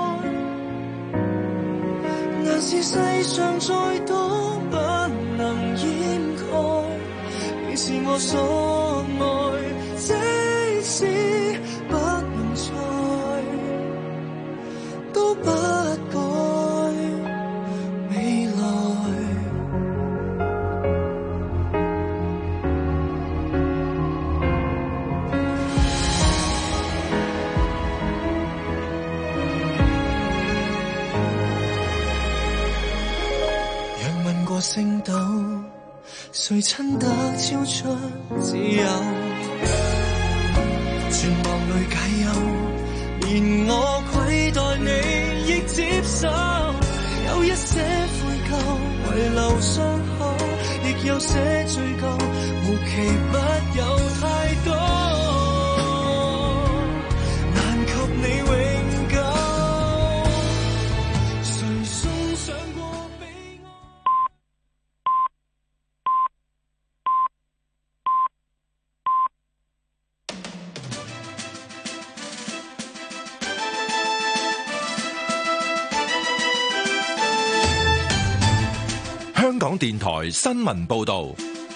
但是世上再多不能掩蓋，你是我所愛，即使不能再都不改未來。星斗，誰親得超出自由？絕望裏解憂，連我愧待你亦接受。有一些悔疚遺留傷口，亦有些追究，無奇不有太多，難及你永久。誰送上過？ 香港電台新聞報導，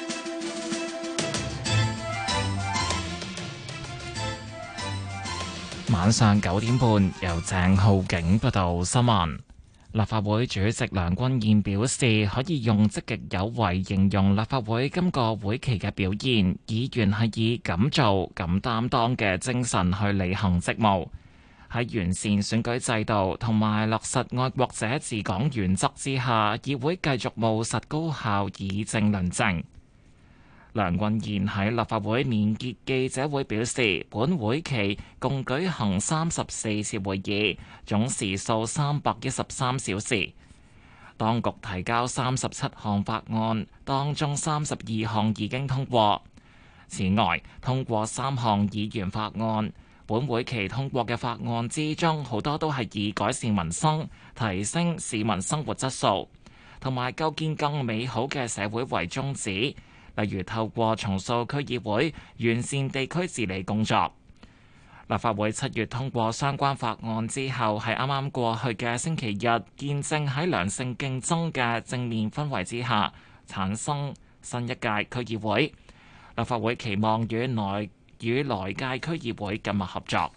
晚上九點半由鄭浩景報道新聞。立法會主席梁君彥表示，可以用積極有為形容立法會今個會期嘅表現，議員係以敢做敢擔當嘅精神去履行職務。喺完善選舉制度同埋落實愛國者治港原則之下，議會繼續務實高效議政論政。梁君彥喺立法會年結記者會表示，本會期共舉行三十四次會議，總時數三百一十三小時。當局提交三十七項法案，當中三十二項已經通過。此外，通過三項議員法案。本會期通過嘅法案之中，好多都係以改善民生、提升市民生活質素，同埋構建更美好嘅社會為宗旨。例如透過重塑區議會，完善地區治理工作。立法會七月通過相關法案之後，係啱啱過去嘅星期日，見證喺良性競爭嘅正面氛圍之下，產生新一屆區議會。立法會期望與內與來屆區議會緊密合作。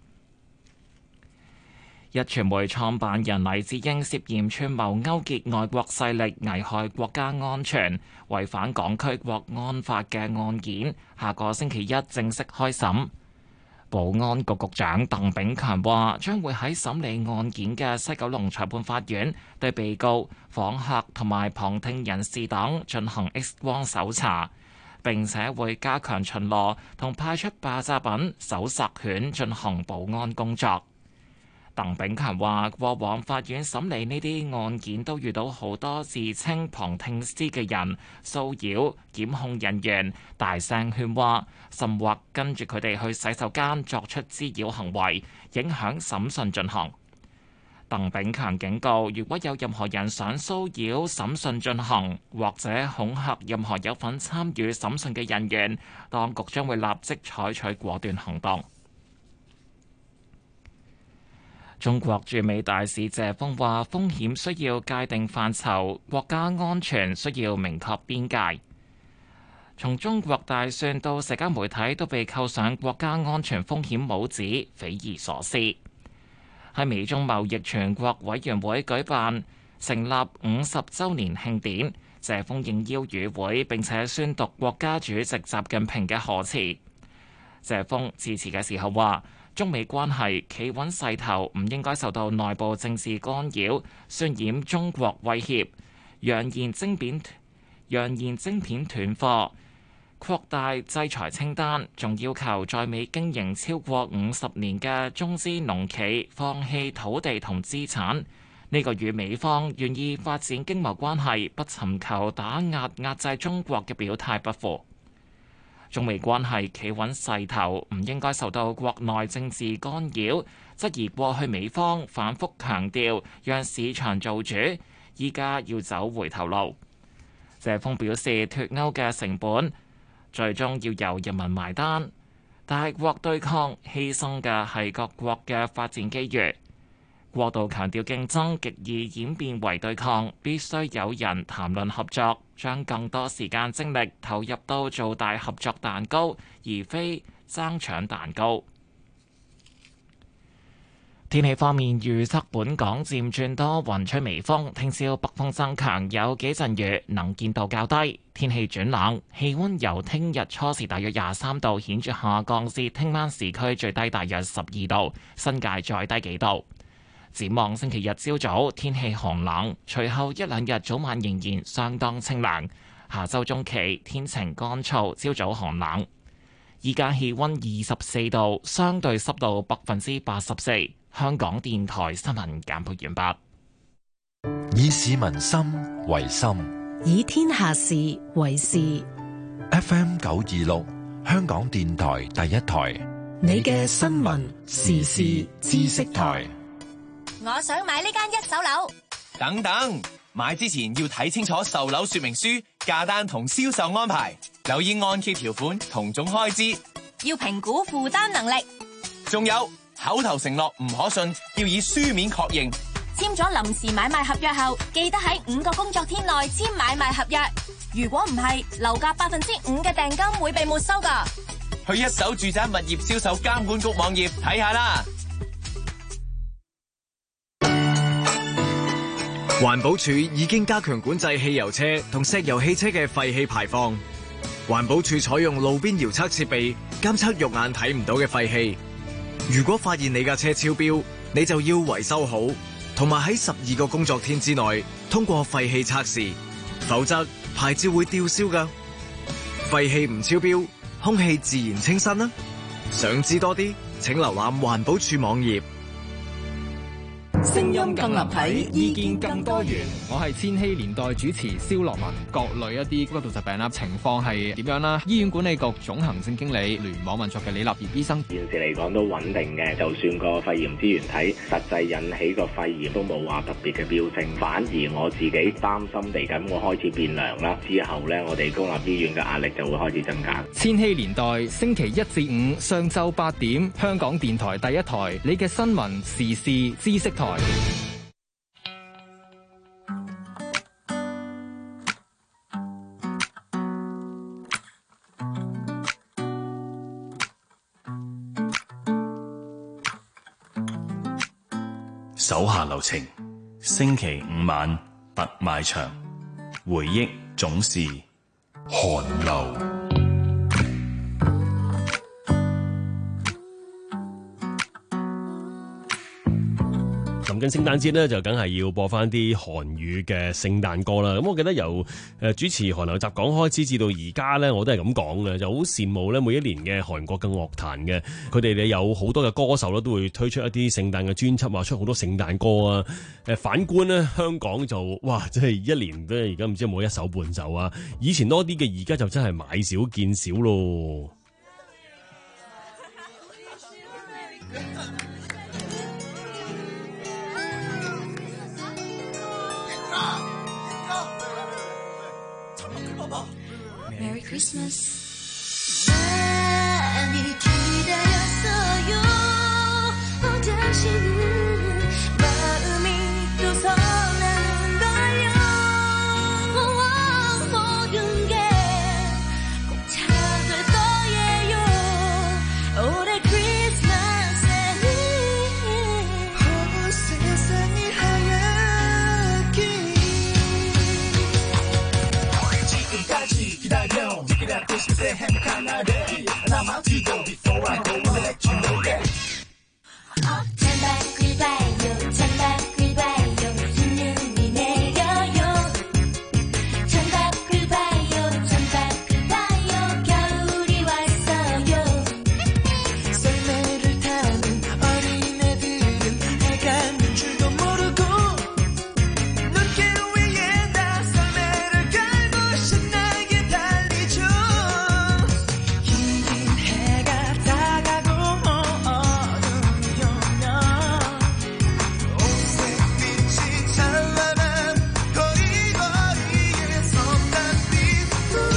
壹傳媒創辦人黎智英涉嫌串謀勾結外國勢力，危害國家安全，違反港區國安法嘅案件，下個星期一正式開審。 保安局局長鄧炳強話，將會喺審理案件嘅西九龍裁判法院對被告、訪客同埋旁聽人士等進行 X 光搜查，並且會加強巡邏同派出爆炸品搜索犬進行保安工作。鄧炳強話：過往法院審理呢啲案件都遇到好多自稱旁聽師嘅人騷擾檢控人員，大聲勸話，甚或跟住佢哋去洗手間作出滋擾行為，影響審訊進行。鄧炳強警告，如果有任何人想騷擾審訊進行，或者恐嚇任何有份參與審訊嘅人員，當局將會立即採取果斷行動。中國駐美大使謝鋒話：風險需要界定範疇，國家安全需要明確邊界。從中國大選到社交媒體都被扣上國家安全風險帽子，匪夷所思。喺美中貿易全國委員會舉辦成立五十週年慶典，謝鋒應邀與會並且宣讀國家主席習近平嘅賀詞。謝鋒致辭嘅時候話：中美關係企穩勢頭，唔應該受到內部政治干擾，渲染中國威脅，揚言晶片揚言晶片斷貨，擴大制裁清單，仲要求在美經營超過五十年嘅中資農企放棄土地同資產。呢個與美方願意發展經貿關係、不尋求打壓壓制中國嘅表態不符。中美關係企穩勢頭，唔應該受到國內政治干擾，質疑過去美方反覆強調讓市場做主，依家要走回頭路。謝鋒表示，脫歐嘅成本最終要由人民埋單，大國對抗犧牲嘅係各國嘅發展機遇。過度強調競爭，極易演變為對抗，必須有人談論合作，將更多時間精力投入到做大合作蛋糕，而非爭搶蛋糕。天氣方面預測，本港漸轉多雲吹微風，聽朝北風增強，有幾陣雨，能見度較低。天氣轉冷，氣溫由聽日初時大約廿三度顯著下降至聽晚市區最低大約十二度，新界再低幾度。展望星期日朝早天氣寒冷，隨後一兩日早晚仍然相當清涼。下周中期天晴乾燥，朝早寒冷。依家氣溫二十四度，相對濕度百分之八十四。香港電台新聞簡報完畢。 以市民心為心， 以天下事為事。 F M 九二六，香港電台第一台， 你嘅新聞時事知識台。 我想買呢間一手樓。 等等，買之前要睇清楚售樓說明書、價單同銷售安排，留意按揭條款同總開支， 要評估負擔能力。 仲有口頭承諾唔可信，要以書面確認。 簽咗臨時買賣合約後，記得喺五個工作天內簽買賣合約。如果唔係，樓價百分之五嘅訂金會被沒收㗎。 去一手住宅物業銷售監管局網頁睇下啦。 環保署已經加強管制汽油車同石油汽車嘅廢氣排放。環保署採用路邊遙測設備監測肉眼睇唔到嘅廢氣。如果發現你架車超標，你就要維修好，同埋喺十二個工作天之內通過廢氣測試，否則牌照會吊銷㗎。廢氣唔超標，空氣自然清新啦。想知多啲，請瀏覽環保署網頁。 聲音更立體，意見更多元。 我係千禧年代主持蕭樂文。各類一啲呼吸道疾病啦，情況係點樣啦？醫院管理局總行政經理聯網運作嘅李立業醫生， 現時嚟講都穩定嘅，就算個肺炎支原體實際引起個肺炎都冇話特別嘅飆升，反而我自己擔心嚟緊會開始變涼啦，之後呢，我哋公立醫院嘅壓力就會開始增加。 千禧年代星期一至五上晝八點，香港電台第一台，你嘅新聞時事知識台。 手下留情，星期五晚特賣場，回憶總是寒流。 臨近聖誕節咧，就梗係要播翻啲韓語嘅聖誕歌啦。咁我記得由誒主持韓流集講開始至到而家咧，我都係咁講嘅，就好羨慕咧每一年嘅韓國嘅樂壇嘅，佢哋咧有好多嘅歌手咧都會推出一啲聖誕嘅專輯啊，出好多聖誕歌啊。誒反觀咧香港就哇，真係一年都而家唔知有冇一首半首啊。以前多啲嘅，而家就真係買少見少咯。 Merry Christmas. 많이 기다렸어요. 어, 당신은 마음이 또 설레는 걸요. 어, 모든 게 꼭 잘 될 거예요. 올해 크리스마스에는 어, 세상이 하얗게 지금까지 기다려 기다렸던 시대 행복한 날을 나만 뛰고 before I go and let you know that 창밖을 봐요 창밖을 봐요 눈이 내려요 창밖을 봐요 창밖을 봐요 겨울이 왔어요 썰매를 타는 어린애들은 해가 있는 줄도 모르고 눈길 위에 나 썰매를 깔고 신나게 달리죠 긴 해가 다가고 어둠이 오면 온색빛이 찬란한 거리거리에 손담빛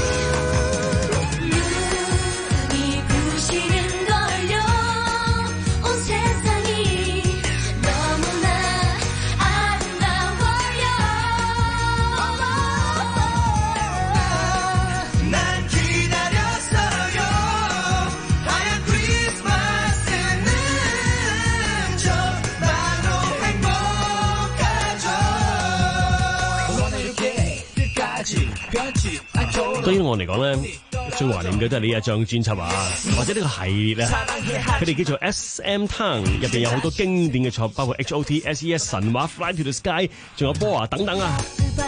눈이 부시는걸요 온 세상이 너무나 아름다워요 난 기다렸어요 하얀 크리스마스는 정말로 행복하죠 오늘 이렇게 끝까지 변치 않고 對於我嚟講咧，最懷念嘅都係呢一張專輯啊，或者呢個系列啊，佢哋叫做 S M Town， 入邊有好多經典嘅作，包括 H O T S E S 神話 Fly to the Sky， 仲有 Boa 等等啊。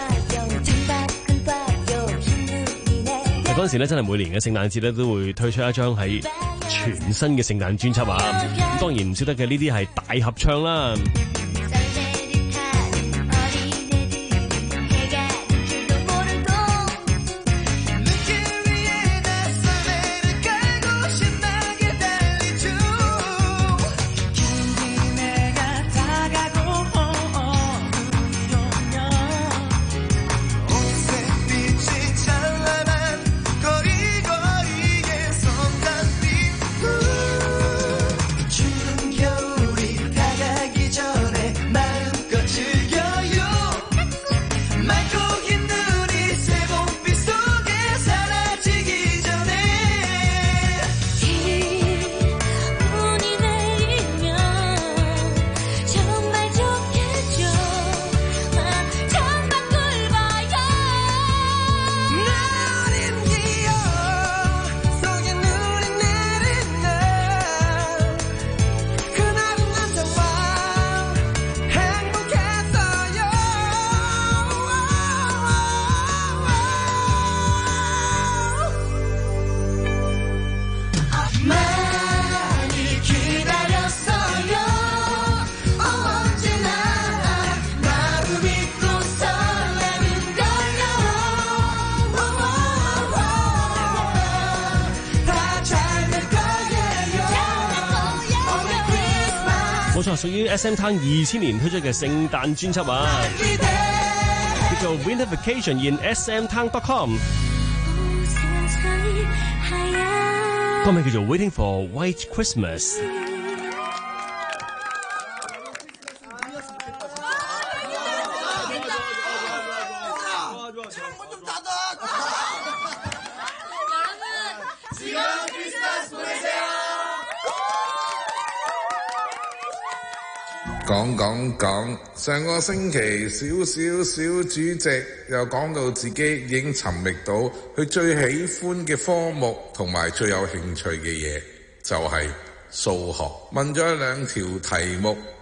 嗰陣時咧，真係每年嘅聖誕節咧都會推出一張係全新嘅聖誕專輯啊。咁當然唔少得嘅呢啲係大合唱啦。冇錯，屬於 S M Town 二千年推出嘅聖誕專輯啊，叫做 Winter Vacation in S M Town dot com， 歌名叫做 Waiting for White Christmas。 講講講，上個星期小小小主席又講到自己已經尋覓到佢最喜歡嘅科目同埋最有興趣嘅嘢，就係數學。問咗兩條題目，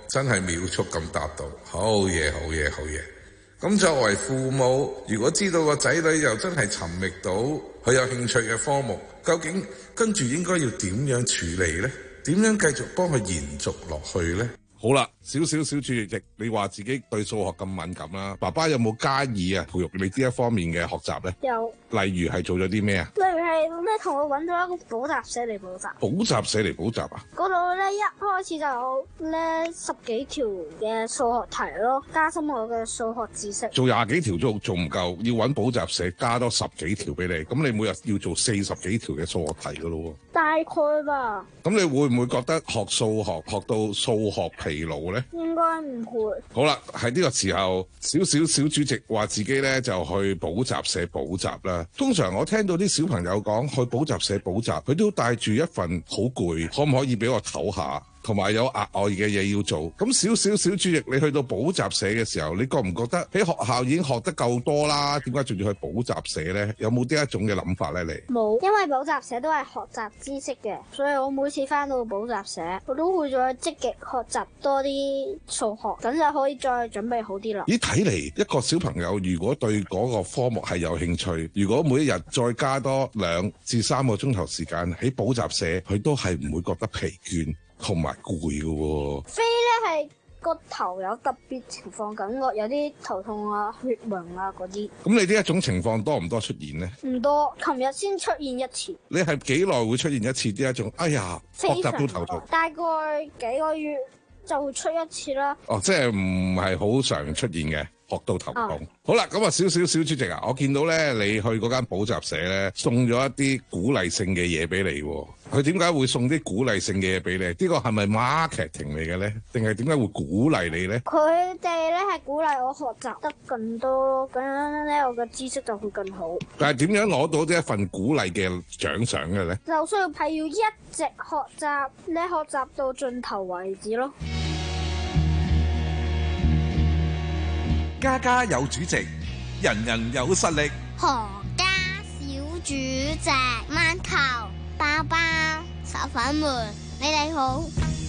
真係秒速咁答到，好嘢好嘢好嘢。咁作為父母，如果知道個仔女又真係尋覓到佢有興趣嘅科目，究竟跟住應該要點樣處理呢？點樣繼續幫佢延續落去呢？ 好啦，少少小注意，你話自己對數學咁敏感啦，爸爸有冇加以啊培育你呢一方面嘅學習呢？ 有。 例如係做咗啲咩啊？ 例如係咧，同我揾咗一個補習社嚟補習。 補習社嚟補習啊？ 嗰度咧一開始就有咧十幾條嘅數學題咯，加深我嘅數學知識。 做廿幾條都仲唔夠，要揾補習社加多十幾條俾你，咁你每日要做四十幾條嘅數學題噶咯。 大概吧。 咁你會唔會覺得學數學學到數學疲勞呢？ 應該唔會。 好啦，喺呢個時候，少少小主席話自己咧就去補習社補習啦。通常我聽到啲小朋友講去補習社補習，佢都帶住一份好攰，可唔可以俾我唞下？同埋有額外嘅嘢要做，咁少少小主席，你去到補習社嘅時候，你覺唔覺得喺學校已經學得夠多啦？點解仲要去補習社呢？有冇呢一種嘅諗法呢？你冇，因為補習社都係學習知識嘅，所以我每次翻到補習社，我都會再積極學習多啲數學，咁就可以再準備好啲啦。 咦，睇嚟一個小朋友如果對嗰個科目係有興趣，如果每一日再加多兩至三個鐘頭時間喺補習社，佢都係唔會覺得疲倦同埋攰嘅喎。 飛咧係個頭有特別情況感覺，有啲頭痛啊、血暈啊嗰啲。 咁你呢一種情況多唔多出現呢？ 唔多，琴日先出現一次。 你係幾耐會出現一次呢一種？哎呀，學習都頭痛。 大概幾個月就會出一次啦。 哦，即係唔係好常出現嘅。學到頭痛，嗯、好啦，咁啊，少少小主席啊，我見到咧，你去嗰間補習社咧，送咗一啲鼓勵性嘅嘢俾你，佢點解會送啲鼓勵性嘅嘢俾你？呢個係咪 marketing 嚟嘅咧？定係點解會鼓勵你咧？ 佢哋咧係鼓勵我學習得更多，咁樣咧我嘅知識就會更好。 但係點樣攞到呢一份鼓勵嘅獎賞嘅咧？ 就需要係要一直學習，你學習到盡頭為止咯。 家家有主席，人人有實力。 何家小主席，饅頭、包包、手粉們，你哋好。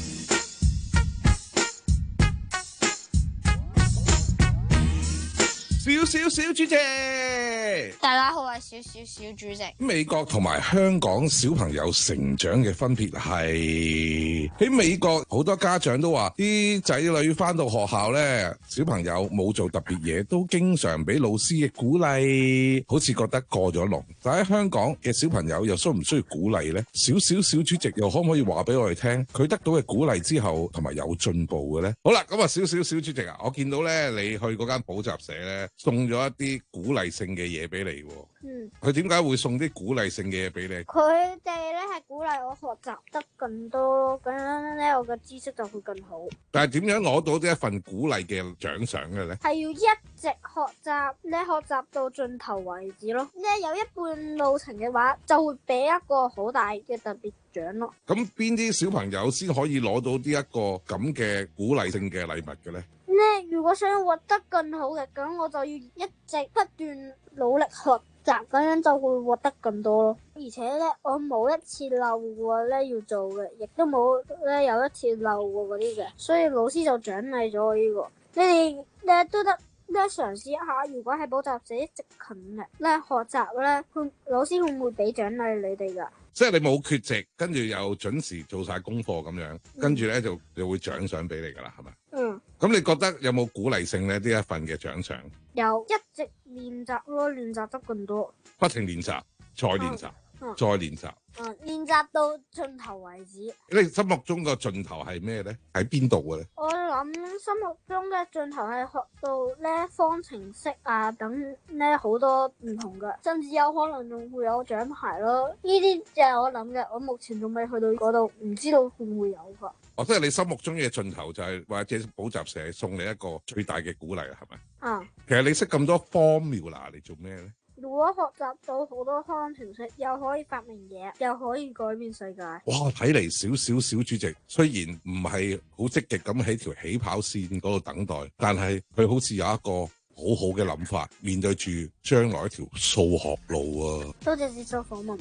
小小小主席， 大家好，我係小小小主席。 美國同埋香港小朋友成長嘅分別係喺美國，好多家長都話啲仔女返到學校呢，小朋友冇做特別嘢，都經常俾老師嘅鼓勵，好似覺得過咗龍。但喺香港嘅小朋友又需唔需要鼓勵呢？小小小主席又可唔可以話俾我哋聽，佢得到嘅鼓勵之後同埋有進步嘅呢？好啦，咁啊，小小小主席啊，我見到呢，你去嗰間補習社呢，送咗一啲鼓勵性嘅嘢俾你。嗯，佢點解會送啲鼓勵性嘅嘢俾你？ 佢哋咧係鼓勵我學習得更多，咁樣咧我嘅知識就會更好。 但係點樣攞到呢一份鼓勵嘅獎賞嘅咧？ 係要一直學習，你學習到盡頭為止咯。咧有一半路程嘅話，就會俾一個好大嘅特別獎咯。 咁邊啲小朋友先可以攞到呢一個咁嘅鼓勵性嘅禮物嘅咧？ 咧如果想獲得更好嘅，咁我就要一直不斷努力學習，咁樣就會獲得更多咯。而且咧，我冇一次漏過咧要做嘅，亦都冇咧有一次漏過嗰啲嘅，所以老師就獎勵咗我呢個。你哋咧都得咧嘗試一下，如果喺補習社一直勤力咧學習咧，佢老師會唔會俾獎勵你哋噶？ 即係你冇缺席，跟住又準時做晒功課咁樣，跟住咧就就會獎賞俾你噶啦，係咪？ 嗯。咁你覺得有冇鼓勵性咧？呢一份嘅獎賞？ 有，一直練習咯，練習得更多。 不停練習，再練習， 嗯、 再練習。 嗯，練習到盡頭為止。 你心目中個盡頭係咩咧？喺邊度嘅咧？ 我諗心目中嘅盡頭係學到咧方程式啊，等咧好多唔同嘅，甚至有可能仲會有獎牌咯。呢啲就係我諗嘅，我目前仲未去到嗰度，唔知道會唔會有噶。 哦，即係你心目中嘅盡頭就係或者補習社送你一個最大嘅鼓勵，係咪？啊、嗯。其實你識咁多 formula 嚟做咩咧？ 如果學習到好多方程式，又可以發明嘢，又可以改變世界。哇！ 睇嚟小小小主席雖然唔係好積極咁喺條起跑線嗰度等待，但係佢好似有一個好好嘅諗法，面對住將來一條數學路啊！ 多謝接受訪問。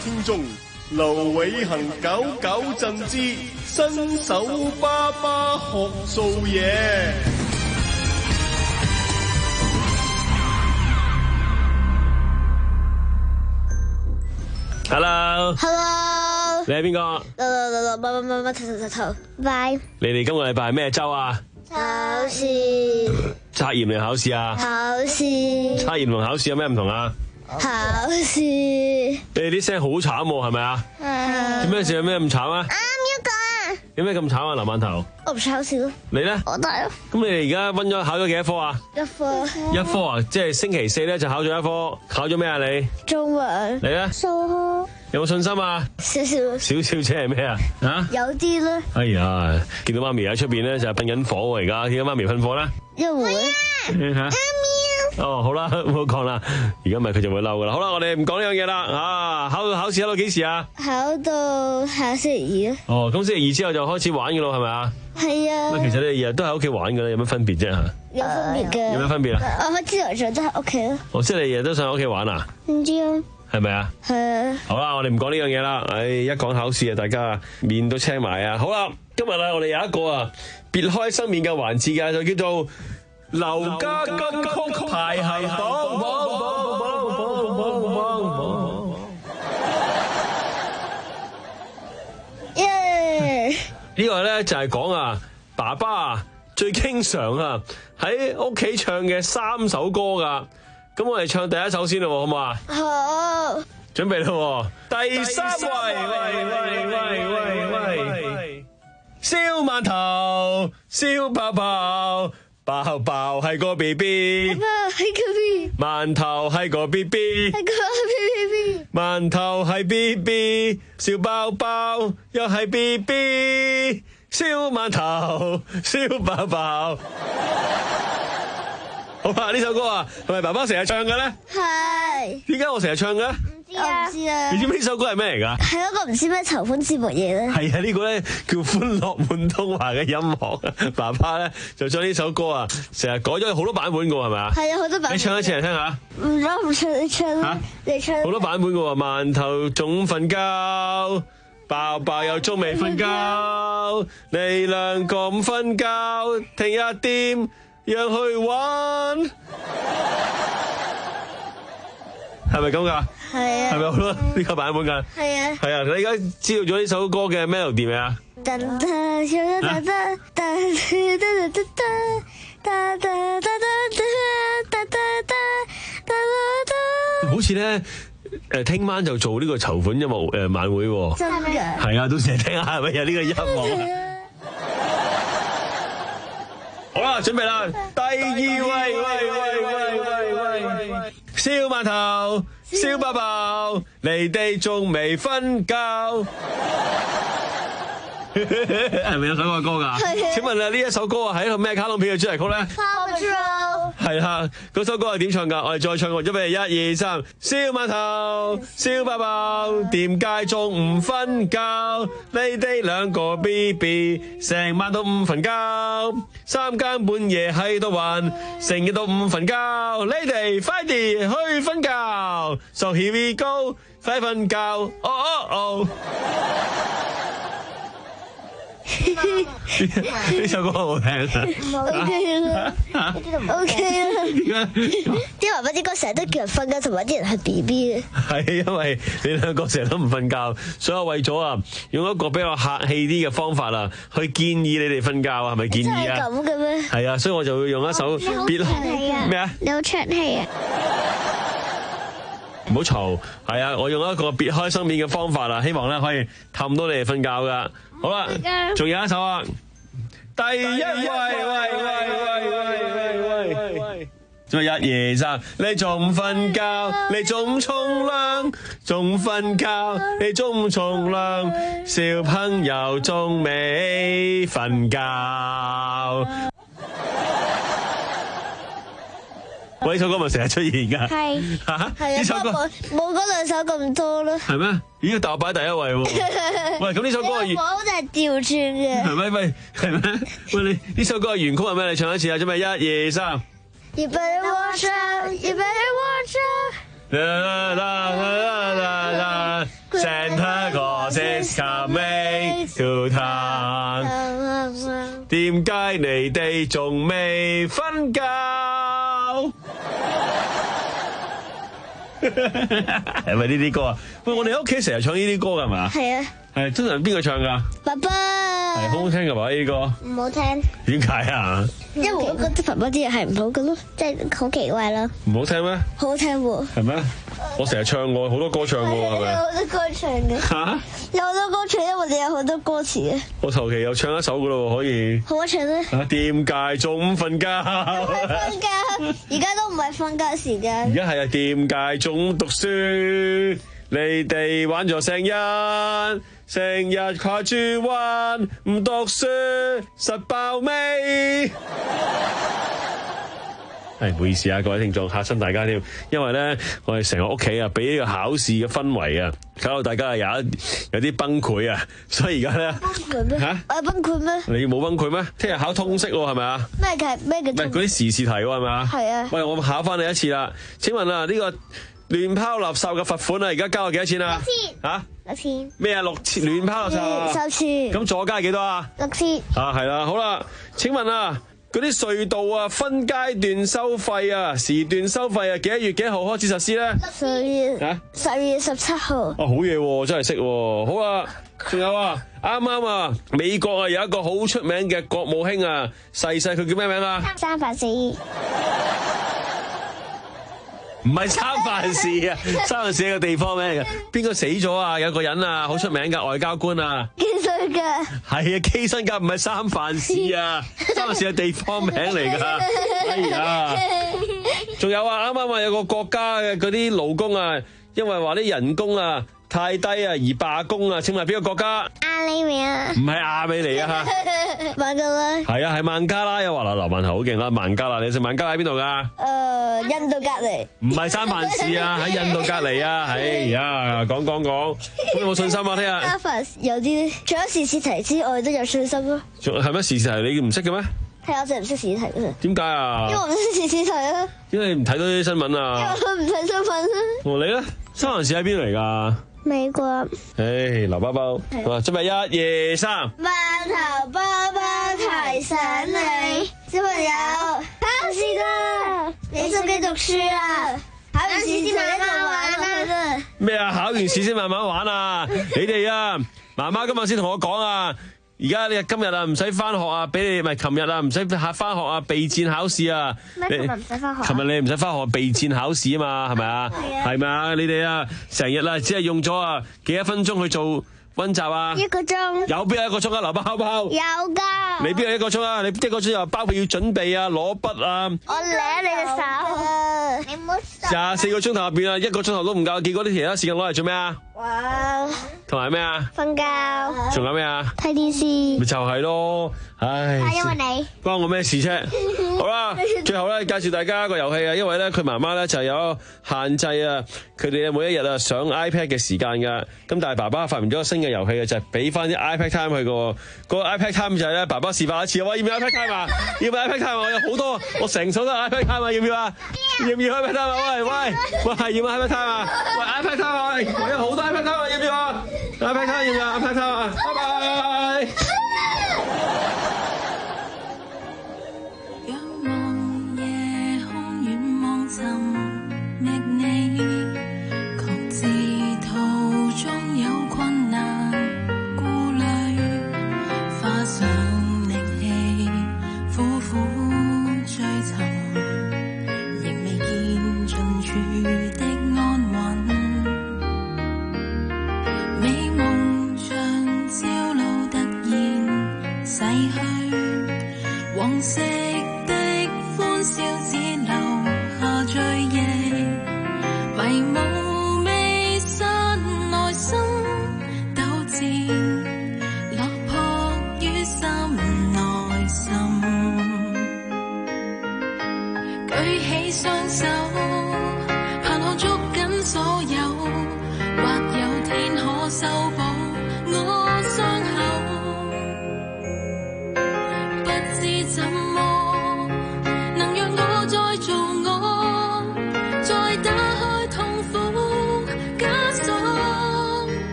聽眾劉偉恒搞搞震之新手爸爸學做嘢。 Hello，Hello， 你係邊個？ 六六六六乜乜乜乜頭頭頭頭，拜。 你哋今個禮拜係咩周啊？ 考試。 測驗定考試啊？ 考試。 測驗同考試有咩唔同啊？ 考試。 你哋啲聲好慘喎，係咪啊？ 係。 點解事有咩咁慘啊？ 啱要講啊！ 有咩咁慘啊？劉饅頭。 我唔考試咯。 你咧？ 我大咯。 咁你哋而家溫咗考咗幾多科啊？ 一科。 一科啊，即係星期四咧就考咗一科，考咗咩啊你？ 中文。 你咧？ 數學。 有冇信心啊？ 少少。 少少即係咩啊？啊？ 有啲啦。 哎呀，見到媽咪喺出邊咧就係噴緊火喎，而家見到媽咪噴火啦。 一會。 嚇。哦，好啦，唔好講啦，而家咪佢就會嬲噶啦。好啦，我哋唔講呢樣嘢啦。啊，考考試考到幾時啊？ 考到下星期二啊。 哦，咁星期二之後就開始玩噶咯，係咪啊？ 係啊。 其實你日日都喺屋企玩噶啦，有乜分別啫嚇？ 有分別嘅。 有咩分別啊？ 我開朝頭早都喺屋企咯。 哦，即係你日日都上屋企玩啊？ 唔知啊。 係咪啊？ 係啊。 好啦，我哋唔講呢樣嘢啦。唉，一講考試啊，大家面都青埋啊。好啦，今日啊，我哋有一個啊，別開生面嘅環節嘅，就叫做劉家金曲排行榜。 耶！ 呢個咧就係講啊，爸爸啊最經常啊喺屋企唱嘅三首歌噶。咁我哋唱第一首先咯，好唔好啊？ 好。 準備咯，第三位，喂喂喂喂喂，燒饅頭，燒爆爆，爆爆係個 B B， 爆係個 B B， 饅頭係個 B B， 係個 B B， 饅頭係 B B， 燒爆爆又係 B B， 燒饅頭，燒爆爆。好啦，呢首歌啊，係咪爸爸成日唱嘅咧？ 係。 點解我成日唱嘅？ 唔知啊。唔知啊。 你知唔知呢首歌係咩嚟㗎？ 係嗰個唔知咩籌款節目嘢咧。 係啊，呢個咧叫歡樂滿東華嘅音樂。爸爸咧就將呢首歌啊，成日改咗好多版本㗎喎，係咪啊？ 係啊，好多版本。 你唱一次嚟聽下。 唔得，唔唱，你唱啦。你唱。 好多版本㗎喎，饅頭仲瞓覺，爆爆又仲未瞓覺，你兩個唔瞓覺，聽日點樣去玩？係咪咁噶？ 係啊。 係咪好多呢個版本噶？ 係啊。 係啊，你而家知道咗呢首歌嘅 melody 未啊？好似咧，誒，聽晚就做呢個籌款音樂誒晚會喎。 真嘅。 係啊，到時聽下係咪有呢個音樂啊？好啦，準備啦，第二位，喂喂喂喂喂，燒饅頭，燒爆爆，你哋仲未瞓覺？係咪有首歌噶？請問啊，呢一首歌啊係一套咩卡通片嘅主題曲咧？ Paw Patrol。 係啦，嗰首歌係點唱噶？我哋再唱過，準備一二三，燒饅頭，燒爆爆，點解仲唔瞓覺？你哋兩個 B B 成晚都唔瞓覺，三更半夜喺度玩，成日都唔瞓覺。你哋快啲去瞓覺 ，So here we go， 快瞓覺，哦哦哦。呢首歌好好聽啊 ！OK 啦，OK 啦。啲爸爸啲歌成日都叫人瞓覺，同埋啲人係 B B 嘅。 係因為你兩個成日都唔瞓覺，所以我為咗啊，用一個比較客氣啲嘅方法啊，去建議你哋瞓覺啊，係咪建議啊？ 真係咁嘅咩？ 係啊，所以我就會用一首別咩啊？ 你好長氣啊！ 唔好嘈，係啊！我用一個別開生面嘅方法啊，希望咧可以氹到你哋瞓覺噶。好啦，仲有一首啊，第一位，喂喂喂喂喂喂，仲有一二三，你仲唔瞓覺？你仲唔沖涼？仲唔瞓覺？你仲唔沖涼？小朋友仲未瞓覺。喂，呢首歌咪成日出現㗎？係嚇，呢首歌冇嗰兩首咁多咯。 係咩？咦，但我擺第一位喎。喂，咁呢首歌係原， 我好似係調轉嘅。 係咪？喂，係咩？喂，你呢首歌嘅原曲係咩？你唱一次啊！準備一二三。 預備我唱，預備我唱。 啦啦啦啦啦啦！ Santa Claus is coming to town。點解你哋仲未瞓覺？係咪呢啲歌啊？喂，我哋喺屋企成日唱呢啲歌㗎係嘛？ 係啊。 係通常邊個唱㗎？ 爸爸。 係好好聽㗎嘛呢啲歌？ 唔好聽。 點解啊？ 因為我覺得爸爸啲嘢係唔好嘅咯，即係好奇怪咯。 唔好聽咩？ 好好聽喎。 係咩？我成日唱過好多歌唱過係咪？ 有好多歌唱嘅。嚇？有好多歌唱，因為我哋有好多歌詞嘅。 我求其又唱一首㗎咯喎，可以。 好啊，唱啦。 啊，點解中午瞓覺？ 瞓覺，而家都唔係瞓覺時間。 而家係啊，點解中午讀書？你哋玩咗成日，成日掛住玩，唔讀書，實爆尾。係唔好意思啊，各位聽眾嚇親大家添，因為咧我哋成個屋企啊，俾呢個考試嘅氛圍啊，搞到大家有一有啲崩潰啊，所以而家咧崩潰咩？嚇！我崩潰咩？ 你冇崩潰咩？聽日考通識喎，係咪啊？ 咩嘅咩嘅？ 唔係嗰啲時事題喎，係咪啊？ 係啊。 喂，我考翻你一次啦。請問啊，呢個亂拋垃圾嘅罰款啊，而家交咗幾多錢啊？ 六千。 嚇？ 六千。 咩啊？六千亂拋垃圾啊？ 十次。 咁左加幾多啊？ 六千。 啊，係啦，好啦。請問啊，嗰啲隧道啊，分階段收費啊，時段收費啊，幾多月幾號開始實施咧？ 十二月。啊？十二月十七號。 啊，好嘢喎，真係識喎。好啊，仲有啊，啱啱啊，美國啊有一個好出名嘅國務卿啊，逝世，佢叫咩名啊？ 三藩市。 唔係三藩市啊，三藩市係個地方名嚟嘅。邊個死咗啊？有個人啊，好出名嘅外交官啊。 基辛格。 係啊，基辛格唔係三藩市啊，三藩市係地方名嚟㗎。哎呀，仲有啊，啱啱啊有個國家嘅嗰啲勞工啊，因為話啲人工啊太低啊而罷工啊，請問邊個國家？ 亞美尼亞。 唔係亞美尼亞嚇。 孟加拉。 係啊，係孟加拉啊！話嗱，劉文豪好勁啊，孟加拉，你食孟加拉喺邊度㗎？ 誒，印度隔離。 唔係三藩市啊，喺印度隔離啊！哎呀，講講講，咁有冇信心啊？聽日。 三藩市有啲，除咗時事題之外都有信心咯。 仲係咩時事題？你唔識嘅咩？ 係我淨係唔識時事題嘅。 點解啊？ 因為我唔識時事題啊。 因為你唔睇到啲新聞啊。 因為我唔睇新聞啊。 哦，你咧？三藩市喺邊度嚟㗎？ 美國。 唉，劉包包，好啊，準備一、二、三。 饅頭包包提醒你，小朋友考試啦，你識唔識讀書啊？考完試先慢慢玩啦。 咩啊？考完試先慢慢玩啊？你哋啊，媽媽今日先同我講啊。而家你今日啊唔使翻學啊，俾你咪琴日啊唔使翻學啊，備戰考試啊。 咩？琴日唔使翻學？ 琴日你唔使翻學備戰考試啊嘛，係咪啊？係啊。係咪啊？你哋啊，成日啊只係用咗啊幾多分鐘去做溫習啊？ 一個鐘。有邊有一個鐘啊？劉包包。 有㗎。你邊有一個鐘啊？你一個鐘又包括要準備啊、攞筆啊。 我舐你隻手。你唔好。 廿四個鐘頭入邊啊，一個鐘頭都唔夠，結果啲其他時間攞嚟做咩啊？ 哇！ 同埋咩啊？ 瞓覺。 仲有咩啊？ 睇電視。 咪就係咯，唉。 係因為你。關我咩事啫？好啦，最後咧介紹大家一個遊戲啊，因為咧佢媽媽咧就有限制啊，佢哋每一日啊上 iPad 嘅時間噶。咁但係爸爸發明咗個新嘅遊戲啊，就係俾翻啲 iPad time 去個個 iPad time 就係咧，爸爸示範一次，喂，要唔要 iPad time 啊？要唔要 iPad time 啊？我有好多，我成手都係 iPad time 啊，要唔要啊？要唔要 iPad time 啊？喂喂喂，要唔要 iPad time 啊？喂 iPad time 啊！喂，我有好多 iPad time 啊，要唔要啊 ？iPad time 要唔要 iPad time 啊？拜拜。 仰望夜空遠望尋覓你，確知途中有困難顧慮，花上力氣苦苦追尋，仍未見盡處的安穩。美夢像朝露突然逝去，往昔的歡笑只